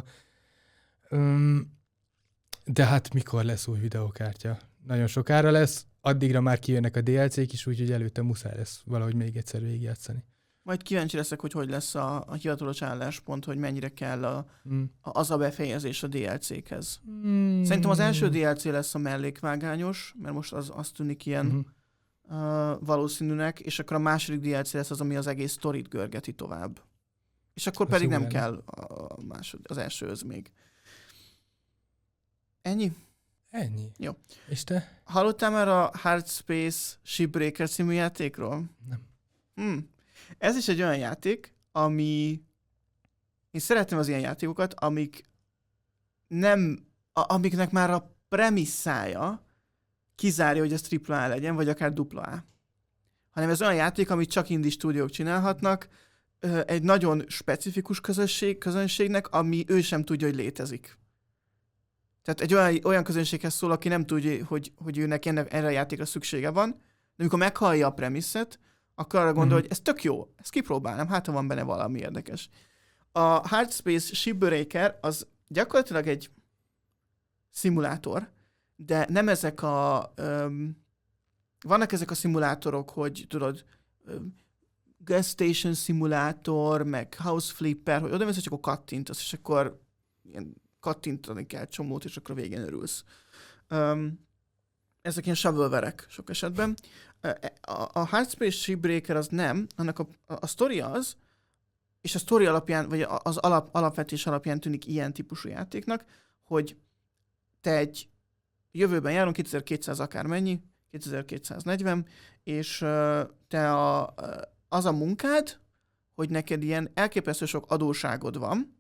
Um, de hát mikor lesz új videókártya? Nagyon sokára lesz, addigra már kijönnek a dé el cék is, úgyhogy előtte muszáj lesz valahogy még egyszer végigjátszani. Majd kíváncsi leszek, hogy hogy lesz a, a hivatalos álláspont, hogy mennyire kell a, mm. a, az a befejezés a dé el cékhez. Mm. Szerintem az első dé el cé lesz a mellékvágányos, mert most az, az tűnik ilyen mm-hmm. uh, valószínűnek, és akkor a második dé el cé lesz az, ami az egész sztorit görgeti tovább. És akkor az pedig nem lenne. Kell a másod, az elsőhöz még. Ennyi? Ennyi. Jó. És te? Hallottál már a Hard Space Shipbreaker című játékról? Nem. Hmm. Ez is egy olyan játék, ami... Én szeretem az ilyen játékokat, amik nem... A, amiknek már a premisszája kizárja, hogy ez tripla á legyen, vagy akár dupla á. Hanem ez olyan játék, amit csak indie stúdiók csinálhatnak, egy nagyon specifikus közösség, közönségnek, ami ő sem tudja, hogy létezik. Tehát egy olyan, olyan közönséghez szól, aki nem tudja, hogy, hogy őnek ennek, erre a játékra szüksége van, de amikor meghallja a premisszet, akkor arra gondol, mm. hogy ez tök jó, ezt kipróbálnám, hát ha van benne valami érdekes. A Hard Space Shipbreaker az gyakorlatilag egy szimulátor, de nem ezek a... Um, vannak ezek a szimulátorok, hogy tudod, um, gas station szimulátor, meg house flipper, hogy oda mész, és akkor kattintasz, és akkor ilyen kattintani kell csomót, és akkor a végén örülsz. Um, ezek ilyen shovelverek sok esetben. A, a Hardspace Shipbreaker az nem, annak a, a, a sztori az, és a sztori alapján, vagy az alap, alapvetés alapján tűnik ilyen típusú játéknak, hogy te egy jövőben járunk, kétezer-kétszáz akármennyi, kétezer-kétszáznegyven, és uh, te a, az a munkád, hogy neked ilyen elképesztő sok adósságod van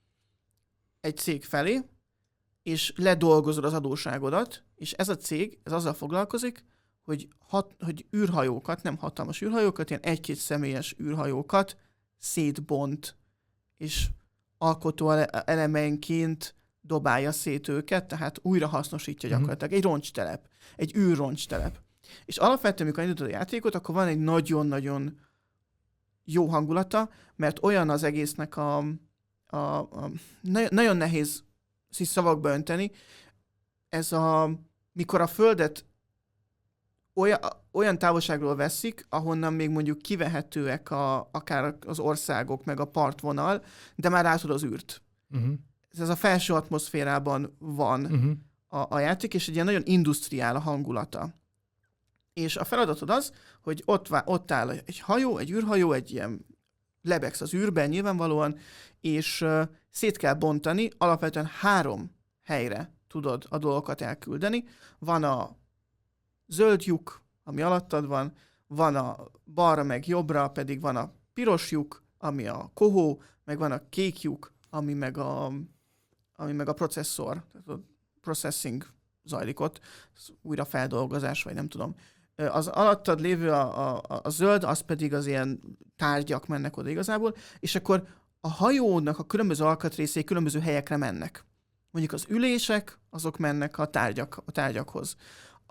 egy cég felé, és ledolgozod az adósságodat, és ez a cég, ez azzal foglalkozik, hogy, hat, hogy űrhajókat, nem hatalmas űrhajókat, ilyen egy-két személyes űrhajókat szétbont, és alkotó elemenként dobálja szét őket, tehát újra hasznosítja gyakorlatilag. Egy roncstelep, egy űrroncstelep. És alapvetően, amikor indítod a játékot, akkor van egy nagyon-nagyon jó hangulata, mert olyan az egésznek a, a, a nagyon nehéz szavakba önteni, ez a, mikor a földet olyan, olyan távolságról veszik, ahonnan még mondjuk kivehetőek a, akár az országok, meg a partvonal, de már látod az űrt. Uh-huh. Ez a felső atmoszférában van uh-huh. a, a játék, és egy ilyen nagyon industriál a hangulata. És a feladatod az, hogy ott, ott áll egy hajó, egy űrhajó, egy ilyen lebegsz az űrben nyilvánvalóan, és uh, szét kell bontani, alapvetően három helyre tudod a dolgokat elküldeni. Van a zöld lyuk, ami alattad van, van a balra meg jobbra, pedig van a piros lyuk, ami a kohó, meg van a kék lyuk, ami meg a, ami meg a processzor, tehát a processing zajlik ott, újra feldolgozás, vagy nem tudom. Az alattad lévő a, a, a zöld, az pedig az ilyen tárgyak mennek oda igazából, és akkor a hajónak a különböző alkatrészei különböző helyekre mennek. Mondjuk az ülések, azok mennek a, tárgyak, a tárgyakhoz. A,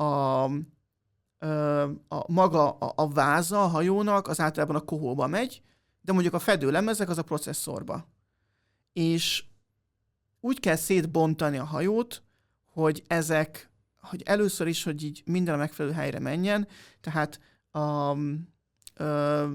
a maga a, a váza a hajónak az általában a kohóba megy, de mondjuk a fedőlemezek az a processzorba. És úgy kell szétbontani a hajót, hogy ezek, hogy először is, hogy így minden a megfelelő helyre menjen, tehát a, ö,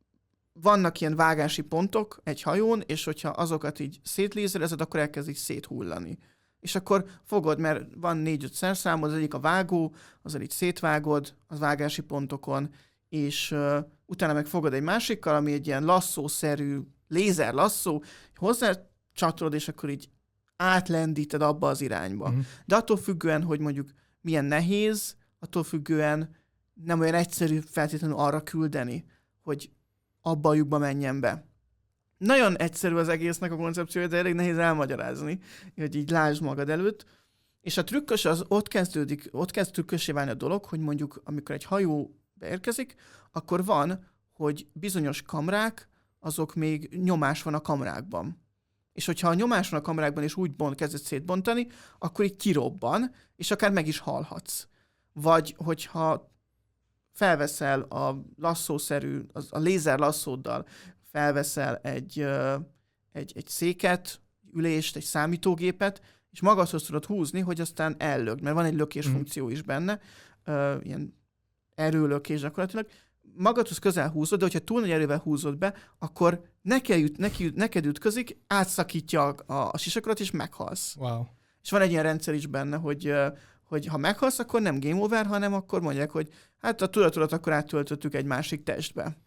vannak ilyen vágási pontok egy hajón, és hogyha azokat így szétlézerezed, akkor elkezd így széthullani. És akkor fogod, mert van négy-öt szerszámod, az egyik a vágó, azzal így szétvágod az vágási pontokon, és uh, utána meg fogod egy másikkal, ami egy ilyen lasszószerű, lézer lasszó, hozzá csatolod, és akkor így átlendíted abba az irányba. Uh-huh. De attól függően, hogy mondjuk milyen nehéz, attól függően nem olyan egyszerű feltétlenül arra küldeni, hogy abba a lyukba menjen be. Nagyon egyszerű az egésznek a koncepciója, de elég nehéz elmagyarázni, hogy így lásd magad előtt. És a trükkös az ott kezdődik, ott kezd trükkössé válni a dolog, hogy mondjuk amikor egy hajó beérkezik, akkor van, hogy bizonyos kamrák, azok még nyomás van a kamrákban. És hogyha a nyomás van a kamrákban, és úgy bont, kezdett szétbontani, akkor így kirobban, és akár meg is halhatsz. Vagy hogyha felveszel a lasszószerű, a lézer lasszóddal, felveszel egy, egy, egy széket, ülést, egy számítógépet, és magadhoz tudod húzni, hogy aztán ellögd, mert van egy lökés mm. funkció is benne, ilyen erőlökés gyakorlatilag. Magadhoz közel húzod, de hogyha túl nagy erővel húzod be, akkor neked, neked, neked ütközik, átszakítja a, a, a sisakot, és meghalsz. Wow. És van egy ilyen rendszer is benne, hogy, hogy ha meghalsz, akkor nem game over, hanem akkor mondják, hogy hát a tudatodat akkor áttöltöttük egy másik testbe.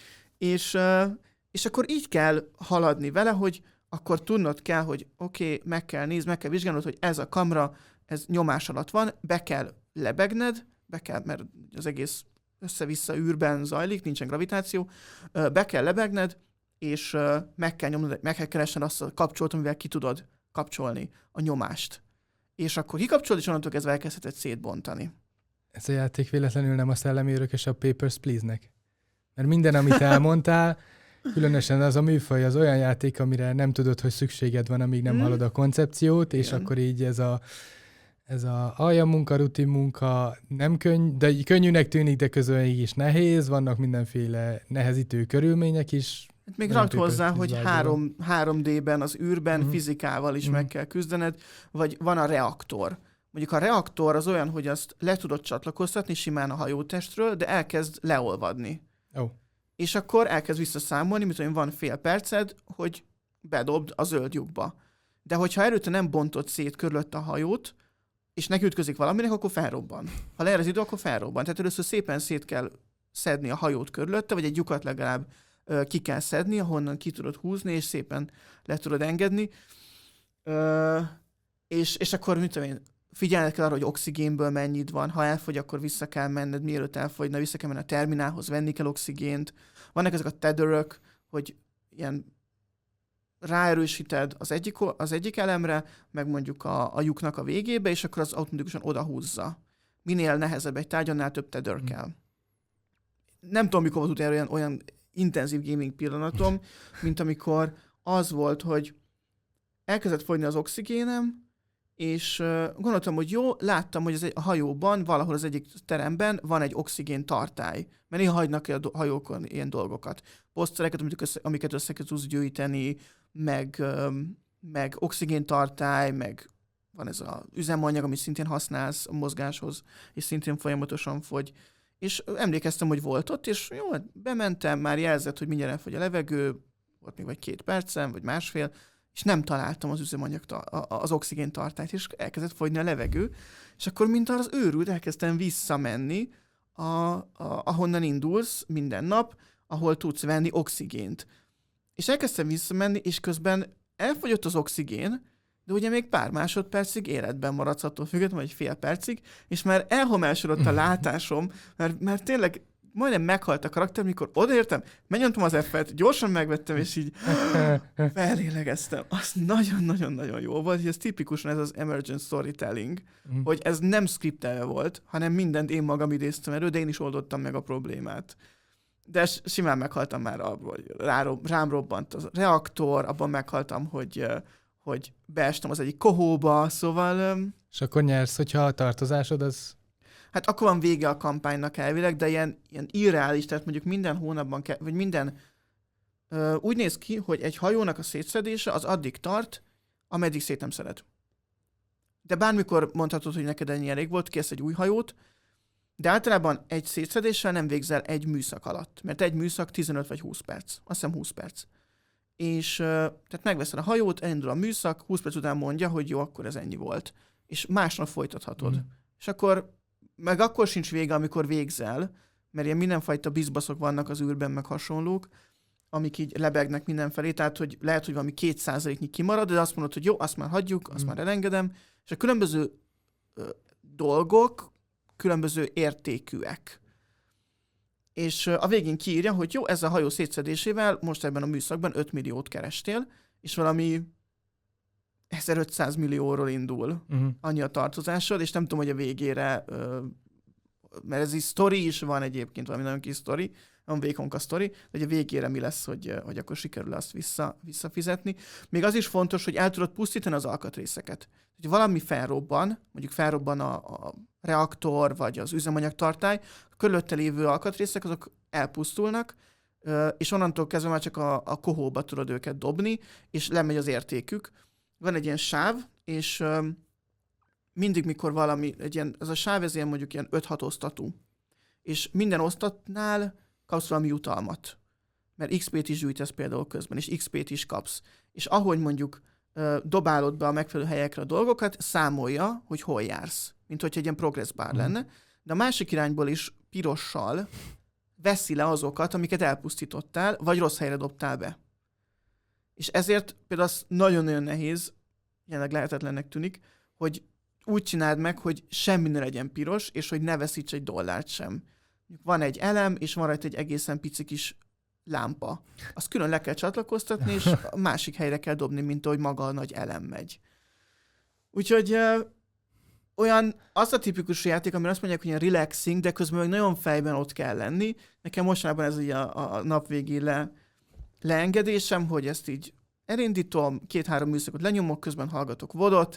És, és akkor így kell haladni vele, hogy akkor tudnod kell, hogy oké, okay, meg kell nézni, meg kell vizsgálnod, hogy ez a kamera, ez nyomás alatt van, be kell lebegned, be kell, mert az egész össze-vissza űrben zajlik, nincsen gravitáció, be kell lebegned, és meg kell nyomnod, meg kell keresned azt a kapcsolót, amivel ki tudod kapcsolni a nyomást. És akkor kikapcsolod, és onnantól kezdve elkezdheted szétbontani. Ez a játék véletlenül nem a Szellemi Örökös a Papers, Please-nek? Mert minden, amit elmondtál, különösen az a műfaj, az olyan játék, amire nem tudod, hogy szükséged van, amíg nem hmm. hallod a koncepciót, és Igen. akkor így ez a ez a alja munka, rutin munka nem könny, de könnyűnek tűnik, de közben is nehéz, vannak mindenféle nehezítő körülmények is. Még Nagyon rakd hozzá, típes hogy vízvágyó három, három dé-ben az űrben Mhm. fizikával is Mhm. meg kell küzdened, vagy van a reaktor. Mondjuk a reaktor az olyan, hogy azt le tudod csatlakoztatni simán a hajótestről, de elkezd leolvadni. Ó. És akkor elkezd visszaszámolni, mint hogy van fél perced, hogy bedobd a zöld lyukba. De hogyha előtte nem bontod szét körülött a hajót, és neki ütközik valaminek, akkor felrobban. Ha leér az idő, akkor felrobban. Tehát először szépen szét kell szedni a hajót körülötte, vagy egy lyukat legalább ö, ki kell szedni, ahonnan ki tudod húzni, és szépen le tudod engedni. Ö, és, és akkor, mit tudom én, figyelned kell arra, hogy oxigénből mennyit van. Ha elfogy, akkor vissza kell menned, mielőtt elfogyna, vissza kell menni a terminálhoz, venni kell oxigént. Vannak ezek a tetherök, hogy ilyen ráerősíted az egyik, az egyik elemre, meg mondjuk a, a lyuknak a végébe, és akkor az automatikusan odahúzza. Minél nehezebb egy tárgy, annál több tether Mm. kell. Nem tudom, mikor volt utána olyan, olyan intenzív gaming pillanatom, mint amikor az volt, hogy elkezdett fogyni az oxigénem, és uh, gondoltam, hogy jó, láttam, hogy az egy, a hajóban, valahol az egyik teremben van egy oxigén tartály. Mert néha hagynak ki a do- hajókon ilyen dolgokat. Posztereket, amiket össze, amiket össze kell tudsz gyűjteni, meg, um, meg oxigén tartály, meg van ez az üzemanyag, amit szintén használsz a mozgáshoz, és szintén folyamatosan fogy. És emlékeztem, hogy volt ott, és jó, bementem, már jelzett, hogy mindjárt elfogy a levegő, volt még vagy két percem, vagy másfél, és nem találtam az üzemanyag, az oxigén tartályt, és elkezdett fogyni a levegő, és akkor, mint az őrült, elkezdtem visszamenni, a, a, ahonnan indulsz minden nap, ahol tudsz venni oxigént. És elkezdtem visszamenni, és közben elfogyott az oxigén, de ugye még pár másodpercig életben maradsz attól függetlenül, vagy fél percig, és már elhomásodott a látásom, mert, mert tényleg majdnem meghalt a karakter, mikor odaértem, megnyomtam az F-et, gyorsan megvettem, és így felélegeztem. Az nagyon-nagyon-nagyon jó volt, hogy ez tipikusan ez az emergent storytelling, Mm. hogy ez nem skriptelve volt, hanem mindent én magam idéztem elő, de én is oldottam meg a problémát. De simán meghaltam már abból, hogy rá, rám robbant a reaktor, abban meghaltam, hogy, hogy beestem az egyik kohóba, szóval... És akkor nyersz, hogyha a tartozásod az... Hát akkor van vége a kampánynak elvileg, de ilyen, ilyen irreális, tehát mondjuk minden hónapban, ke- vagy minden... Ö, úgy néz ki, hogy egy hajónak a szétszedése az addig tart, ameddig szét nem szeded. De bármikor mondhatod, hogy neked ennyi elég volt, kész egy új hajót, de általában egy szétszedéssel nem végzel egy műszak alatt, mert egy műszak tizenöt vagy húsz perc. Azt hiszem húsz perc. És ö, tehát megveszed a hajót, elindul a műszak, húsz perc után mondja, hogy jó, akkor ez ennyi volt. És másnap folytathatod. Mm. És akkor meg akkor sincs vége, amikor végzel, mert ilyen mindenfajta bizbaszok vannak az űrben, meg hasonlók, amik így lebegnek mindenfelé, tehát hogy lehet, hogy valami két százaléknyi kimarad, de azt mondod, hogy jó, azt már hagyjuk, azt Mm. már elengedem, és a különböző ö, dolgok különböző értékűek. És ö, a végén kiírja, hogy jó, ez a hajó szétszedésével most ebben a műszakban öt milliót kerestél, és valami ezerötszáz millióról indul Mm. annyi a tartozásod, és nem tudom, hogy a végére, ö, mert ez is sztori is van egyébként, valami nagyon kis sztori, van vékonka sztori, de hogy a végére mi lesz, hogy, hogy akkor sikerül azt vissza, visszafizetni. Még az is fontos, hogy el tudod pusztítani az alkatrészeket. Hogy valami felrobban, mondjuk felrobban a, a reaktor, vagy az üzemanyagtartály, a körülötte lévő alkatrészek azok elpusztulnak, ö, és onnantól kezdve már csak a, a kohóba tudod őket dobni, és lemegy az értékük. Van egy ilyen sáv, és ö, mindig, mikor valami, egy ilyen, ez a sáv, ez ilyen mondjuk ilyen öt-hat osztatú. És minden osztatnál kapsz valami jutalmat. Mert iksz pét is gyűjtesz például közben, és iksz pét is kapsz. És ahogy mondjuk ö, dobálod be a megfelelő helyekre a dolgokat, számolja, hogy hol jársz. Mint hogyha egy ilyen progress bar Mm. lenne. De a másik irányból is pirossal veszi le azokat, amiket elpusztítottál, vagy rossz helyre dobtál be. És ezért például az nagyon-nagyon nehéz, jelenleg lehetetlennek tűnik, hogy úgy csináld meg, hogy semmi ne legyen piros, és hogy ne veszíts egy dollárt sem. Van egy elem, és van rajta egy egészen pici kis lámpa. Azt külön le kell csatlakoztatni, és a másik helyre kell dobni, mint ahogy maga a nagy elem megy. Úgyhogy ö, olyan, az a tipikus játék, amire azt mondják, hogy ilyen relaxing, de közben meg nagyon fejben ott kell lenni. Nekem mostanában ez így a, a nap végé le, leengedésem, hogy ezt így elindítom, két-három műszakot lenyomok, közben hallgatok vodot,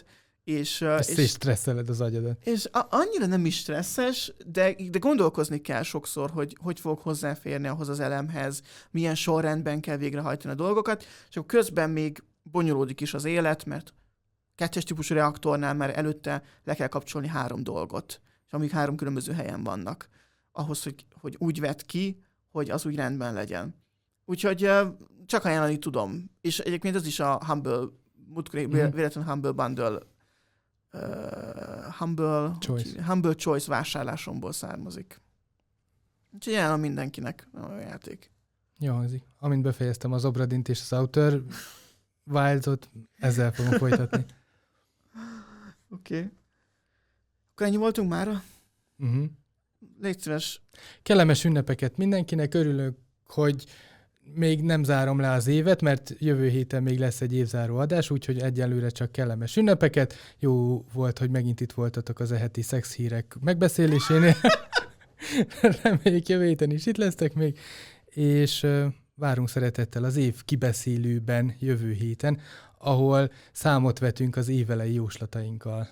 És, Ezt és, és stresszeled az agyadat. és a, annyira nem is stresszes, de, de gondolkozni kell sokszor, hogy hogy fogok hozzáférni ahhoz az elemhez, milyen sorrendben kell végrehajtani a dolgokat, és akkor közben még bonyolódik is az élet, mert kettes típusú reaktornál már előtte le kell kapcsolni három dolgot, és amíg három különböző helyen vannak, ahhoz, hogy, hogy úgy vett ki, hogy az úgy rendben legyen. Úgyhogy csak ajánlani tudom. És egyébként ez is a Humble, múltkor véletlenül Humble Bundle Uh, humble, Choice. humble Choice vásárlásomból származik. Úgyhogy ajánlom mindenkinek a játék. Jó hangzik. Amint befejeztem az Obradint és az Outer Wilds-ot, ezzel fogom folytatni. Oké. Okay. Akkor ennyi voltunk mára? Uh-huh. Légy szíves. Kellemes ünnepeket mindenkinek. Örülök, hogy még nem zárom le az évet, mert jövő héten még lesz egy évzáró adás, úgyhogy egyelőre csak kellemes ünnepeket. Jó volt, hogy megint itt voltatok az eheti szexhírek megbeszélésénél. Reméljük jövő héten is itt lesztek még. És uh, várunk szeretettel az év kibeszélőben jövő héten, ahol számot vetünk az évelei jóslatainkkal.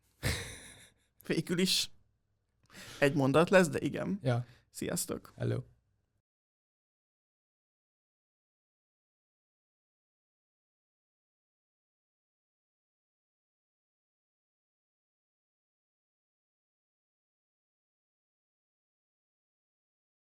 Végül is egy mondat lesz, de igen. Ja. Sziasztok! Hello.